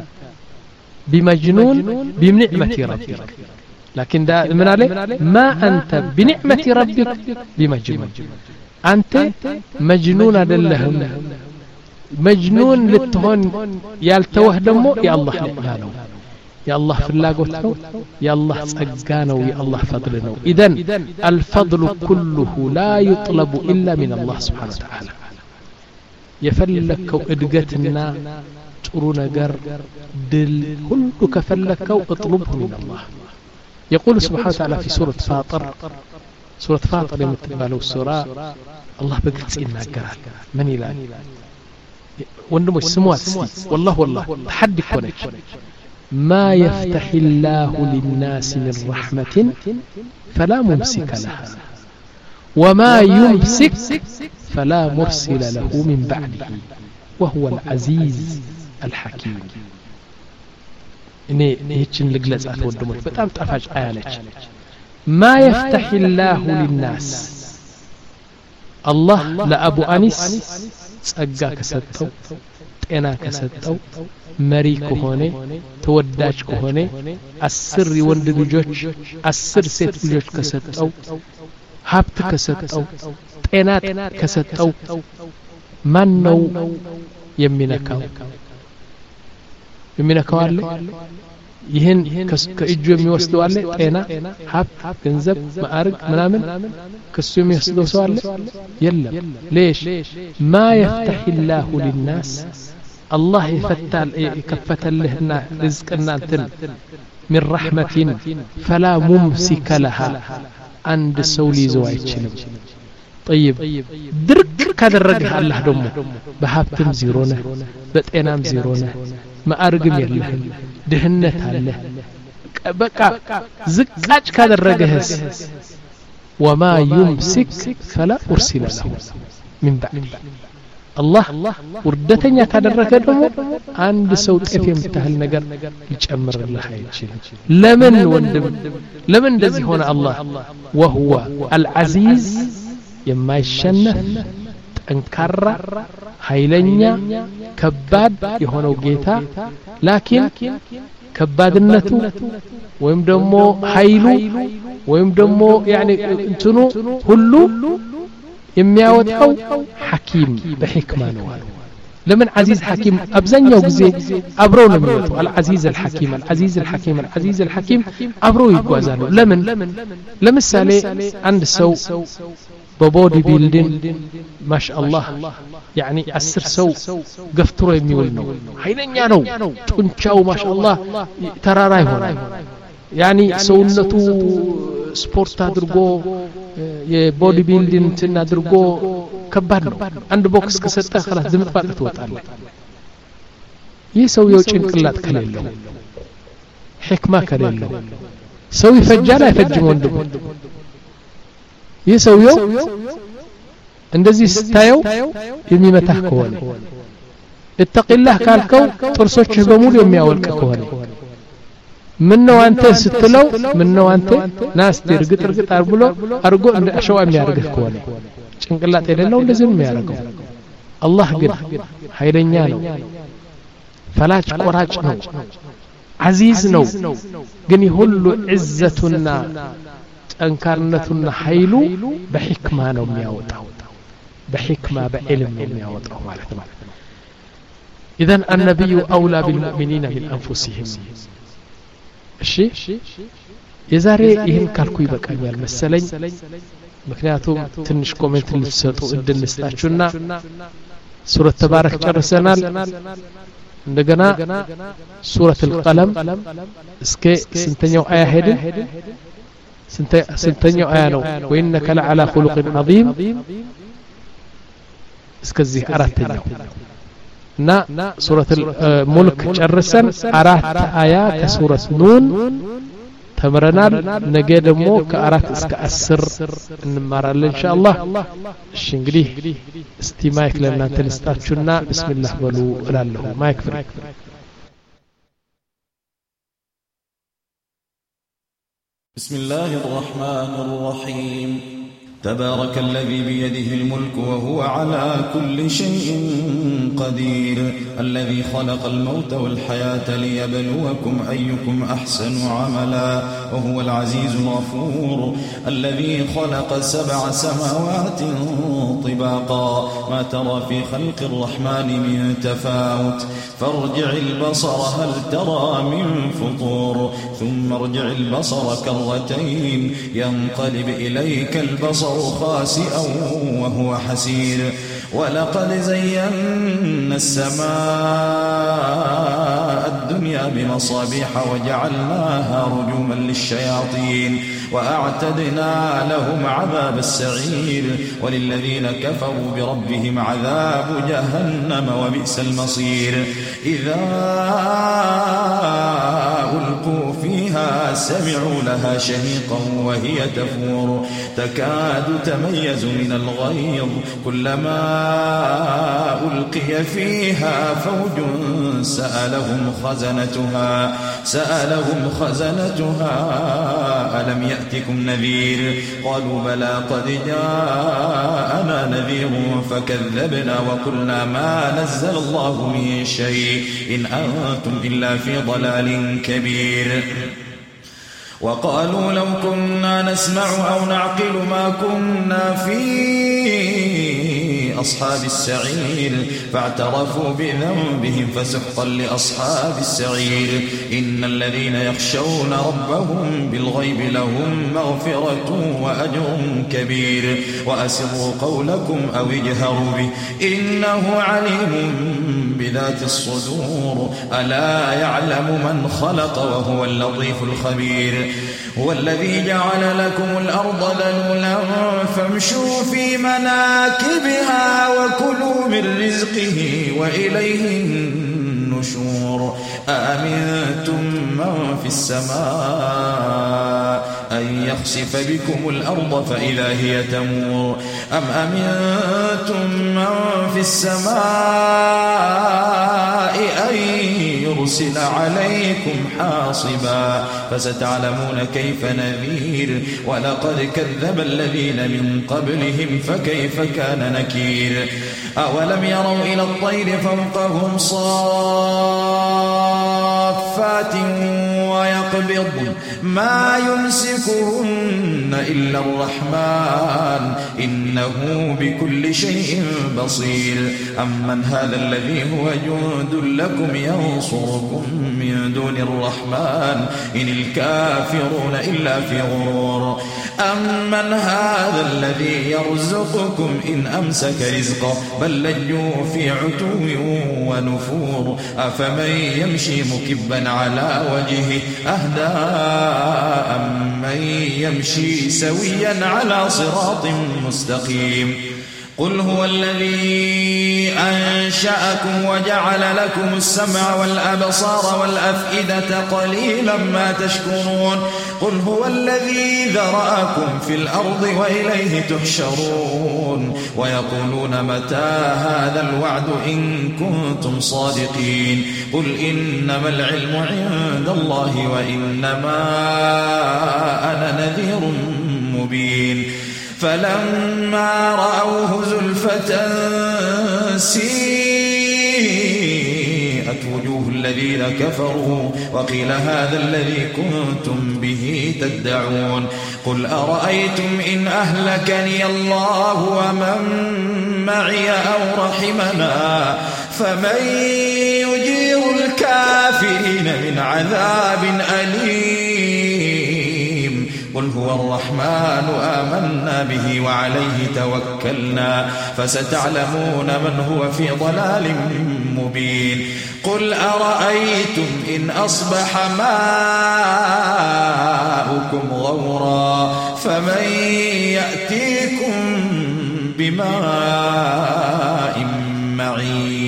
بمجنون بنعمة ربك لكن دا من عليه ما أنت بنعمة ربك بمجنون أنت مجنون لهم مجنون للتهون يالتوه دمو يا الله نعمانه يا الله فلاقوته يا الله سقانه يا الله فضلنا إذن الفضل كله لا يطلب إلا من الله سبحانه وتعالى يفلك إدقتنا ጥሩ ነገር ድል ሁሉ ከፈለከው اطلبه من الله يقول سبحانه وتعالى في سورة فاطر سورة فاطر የምትባለው ሱራ الله በግልጽ ይናገራል ምን ይላል ወንድሞች ስሙት والله والله ተሐዲ ኮነች ما يفتح الله للناس من رحمة فلا ممسك لها وما يمسك فلا مرسل له من بعده وهو العزيز الحكيم إني هيتشن لجلس أتودمت بتأم تفاج آلك ما يفتح الله للناس الله لأبو أنيس سأجا كسدتو تأنا كسدتو مري كهوني توداج كهوني السر يوند بجوج السر سيت بجوج كسدتو هابت كسدتو تأنا كسدتو من نو يمينكاو يمينكاو አለ ይሄን ከእጁ የሚወስደው አለ ጤና ሀብት ገንዘብ ማዕረግ ምናምን ከሱ የሚወስደው ሰው አለ የለም ليش ما يفتح الله للناس الله يفتح يكفتلهنا رزقنا انتن من رحمة فلا ممسك لها عند سولي زو አይችልም طيب درك ካደረገህ አላህ ደግሞ በሀብትም ዜሮ ነህ በጤናም ዜሮ ነህ ማዕረግም የለህም ድህነት አለ በቃ ዝቃጭ ካደረገህስ وما يمسك فلا أرسل له من بعد الله وردتኛ ካደረገ ደግሞ አንድ ሰው ጤፍ የምታህል ነገር ይጨምርልህ አይችልም ለምን ወንድም ለምን እንደዚህ ሆነ አላህ وهو العزيز የማይሸነፍ ጠንካራ ኃይለኛ ከባድ የሆነው ጌታ ላኪን ከባድነቱ ወይም ደግሞ ኃይሉ ወይም ደግሞ ያኒ እንትኑ ሁሉ የሚያወጣው ሐኪም በሕክማ ነው ለምን عزيز حكيم አብዛኛው ጊዜ አብረው ነው የሚወጡ العزيز الحكيم العزيز الحكيم العزيز الحكيم አብረው ይጓዛሉ ለምን ለምሳሌ አንድ ሰው ببودي بيلدين ما شاء الله يعني أسر سو قفترو يميول نو حينيا نو تنشاو ما شاء الله ترى راي هنا يعني سونتو سبورت أدرجو يبودي بيلدين تنا أدرجو كبار نو عند بوكس كسرته خلاص زمت فاتت وطالع يسوي يوشين كلات كليلو حكمة كليلو سوي فجالة يفجمون دم يسويو እንደዚህ ስታየው የሚመታህ ከሆነ اتق الله ካልከው ጥርሶችህ በሙሉ የሚያወልቅ ከሆነ منو أنت ستلو منو أنت ناس ترقط رقط أربلو أرجو أن أشوى من يرقط كوني شنقلات إلى لو لازم يرقو الله قل حيرنيانو فلاش قراج نو عزيز نو قني هلو عزتنا أنكارنتنا حيلو بحكمة نو مياوتاو بحكمة بعلم نو مياوتاو مالتنا إذن النبي أولى بالمؤمنين من أنفسهم الشيء يزاري يهم كالكو يبقى المال مسلين مكنياتهم تنش كومنت اللي تسطو الدن نستاشونا سورة تبارك جرسنال عندنا سورة القلم اسكي سنتنيو آية هيدن سنتنيو آية نو وإنك لعلى خلق عظيم اسكزي أراتنيو نا سورة الملك جرسن أرات آيات سورة نون تمرنال نجد مو كأرات اسك أسر نمارال إن شاء الله الشنقلي استماعك لنا تلستاتشنا بسم الله ولو لاله ما يكفر بسم الله الرحمن الرحيم تبارك الذي بيده الملك وهو على كل شيء قدير الذي خلق الموت والحياة ليبلوكم أيكم أحسن عملا وهو العزيز الغفور الذي خلق سبع سماوات طباقا ما ترى في خلق الرحمن من تفاوت فارجع البصر هل ترى من فطور ثم ارجع البصر كرتين ينقلب إليك البصر خاسئا وهو حسير ولقد زينا السماء الدنيا بمصابيح وجعلناها رجوما للشياطين وأعتدنا لهم عذاب السعير وللذين كفروا بربهم عذاب جهنم وبئس المصير إذا ألقوا فيها سمعوا لها شهيقا وهي تفور تكاد تميز من الغيظ كلما ألقي فيها فوج سألهم خزنتها سألهم خزنتها ألم يأتكم نذير قالوا بلى قد جاءنا نذير فكذبنا وقلنا ما نزل الله من شيء إن أنتم إلا في ضلال كبير وقالوا لو كنا نسمع أو نعقل ما كنا في أصحاب السعير فاعترفوا بذنبهم فسحقا لأصحاب السعير إن الذين يخشون ربهم بالغيب لهم مغفرة وأجر كبير وأسروا قولكم أو اجهروا به إنه عليم بذات الصدور ألا يعلم من خلق وهو اللطيف الخبير هو الذي جعل لكم الأرض ذلولا فامشوا في مناكبها وكلوا من رزقه وإليه النشور أأمنتم من في السماء أن يخسف بكم الأرض فإذا هي تمور أم أمنتم من في السماء أن يرسل عليكم حاصبا فستعلمون كيف نذير ولقد كذب الذين من قبلهم فكيف كان نكير أولم يروا إلى الطير فوقهم صافات ويقبض ما يمسكهن إلا الرحمن إنه بكل شيء بصير أمن هذا الذي هو جند لكم ينصركم من دون الرحمن إن الكافرون إلا في غرور أمن هذا الذي يرزقكم إن أمسك رزقه بل لجوا في عتو ونفور أفمن يمشي مكبا على وجهه أهدى أمن يمشي سويا على صراط مستقيم قل هو الذي أنشأكم وجعل لكم السمع والأبصار والأفئدة قليلا ما تشكرون قل هو الذي ذرأكم في الأرض وإليه تحشرون ويقولون متى هذا الوعد إن كنتم صادقين قل إنما العلم عند الله وإنما أنا نذير مبين فلما رأوه زلفة سيئت وجوه الذين كفروا وقيل هذا الذي كنتم به تدعون قل أرأيتم إن أهلكني الله ومن معي أو رحمنا فمن يجير الكافرين من عذاب أليم قل هو الرحمن آمنا به وعليه توكلنا فستعلمون من هو في ضلال مبين قل أرأيتم إن أصبح ماؤكم غورا فمن يأتيكم بماء معين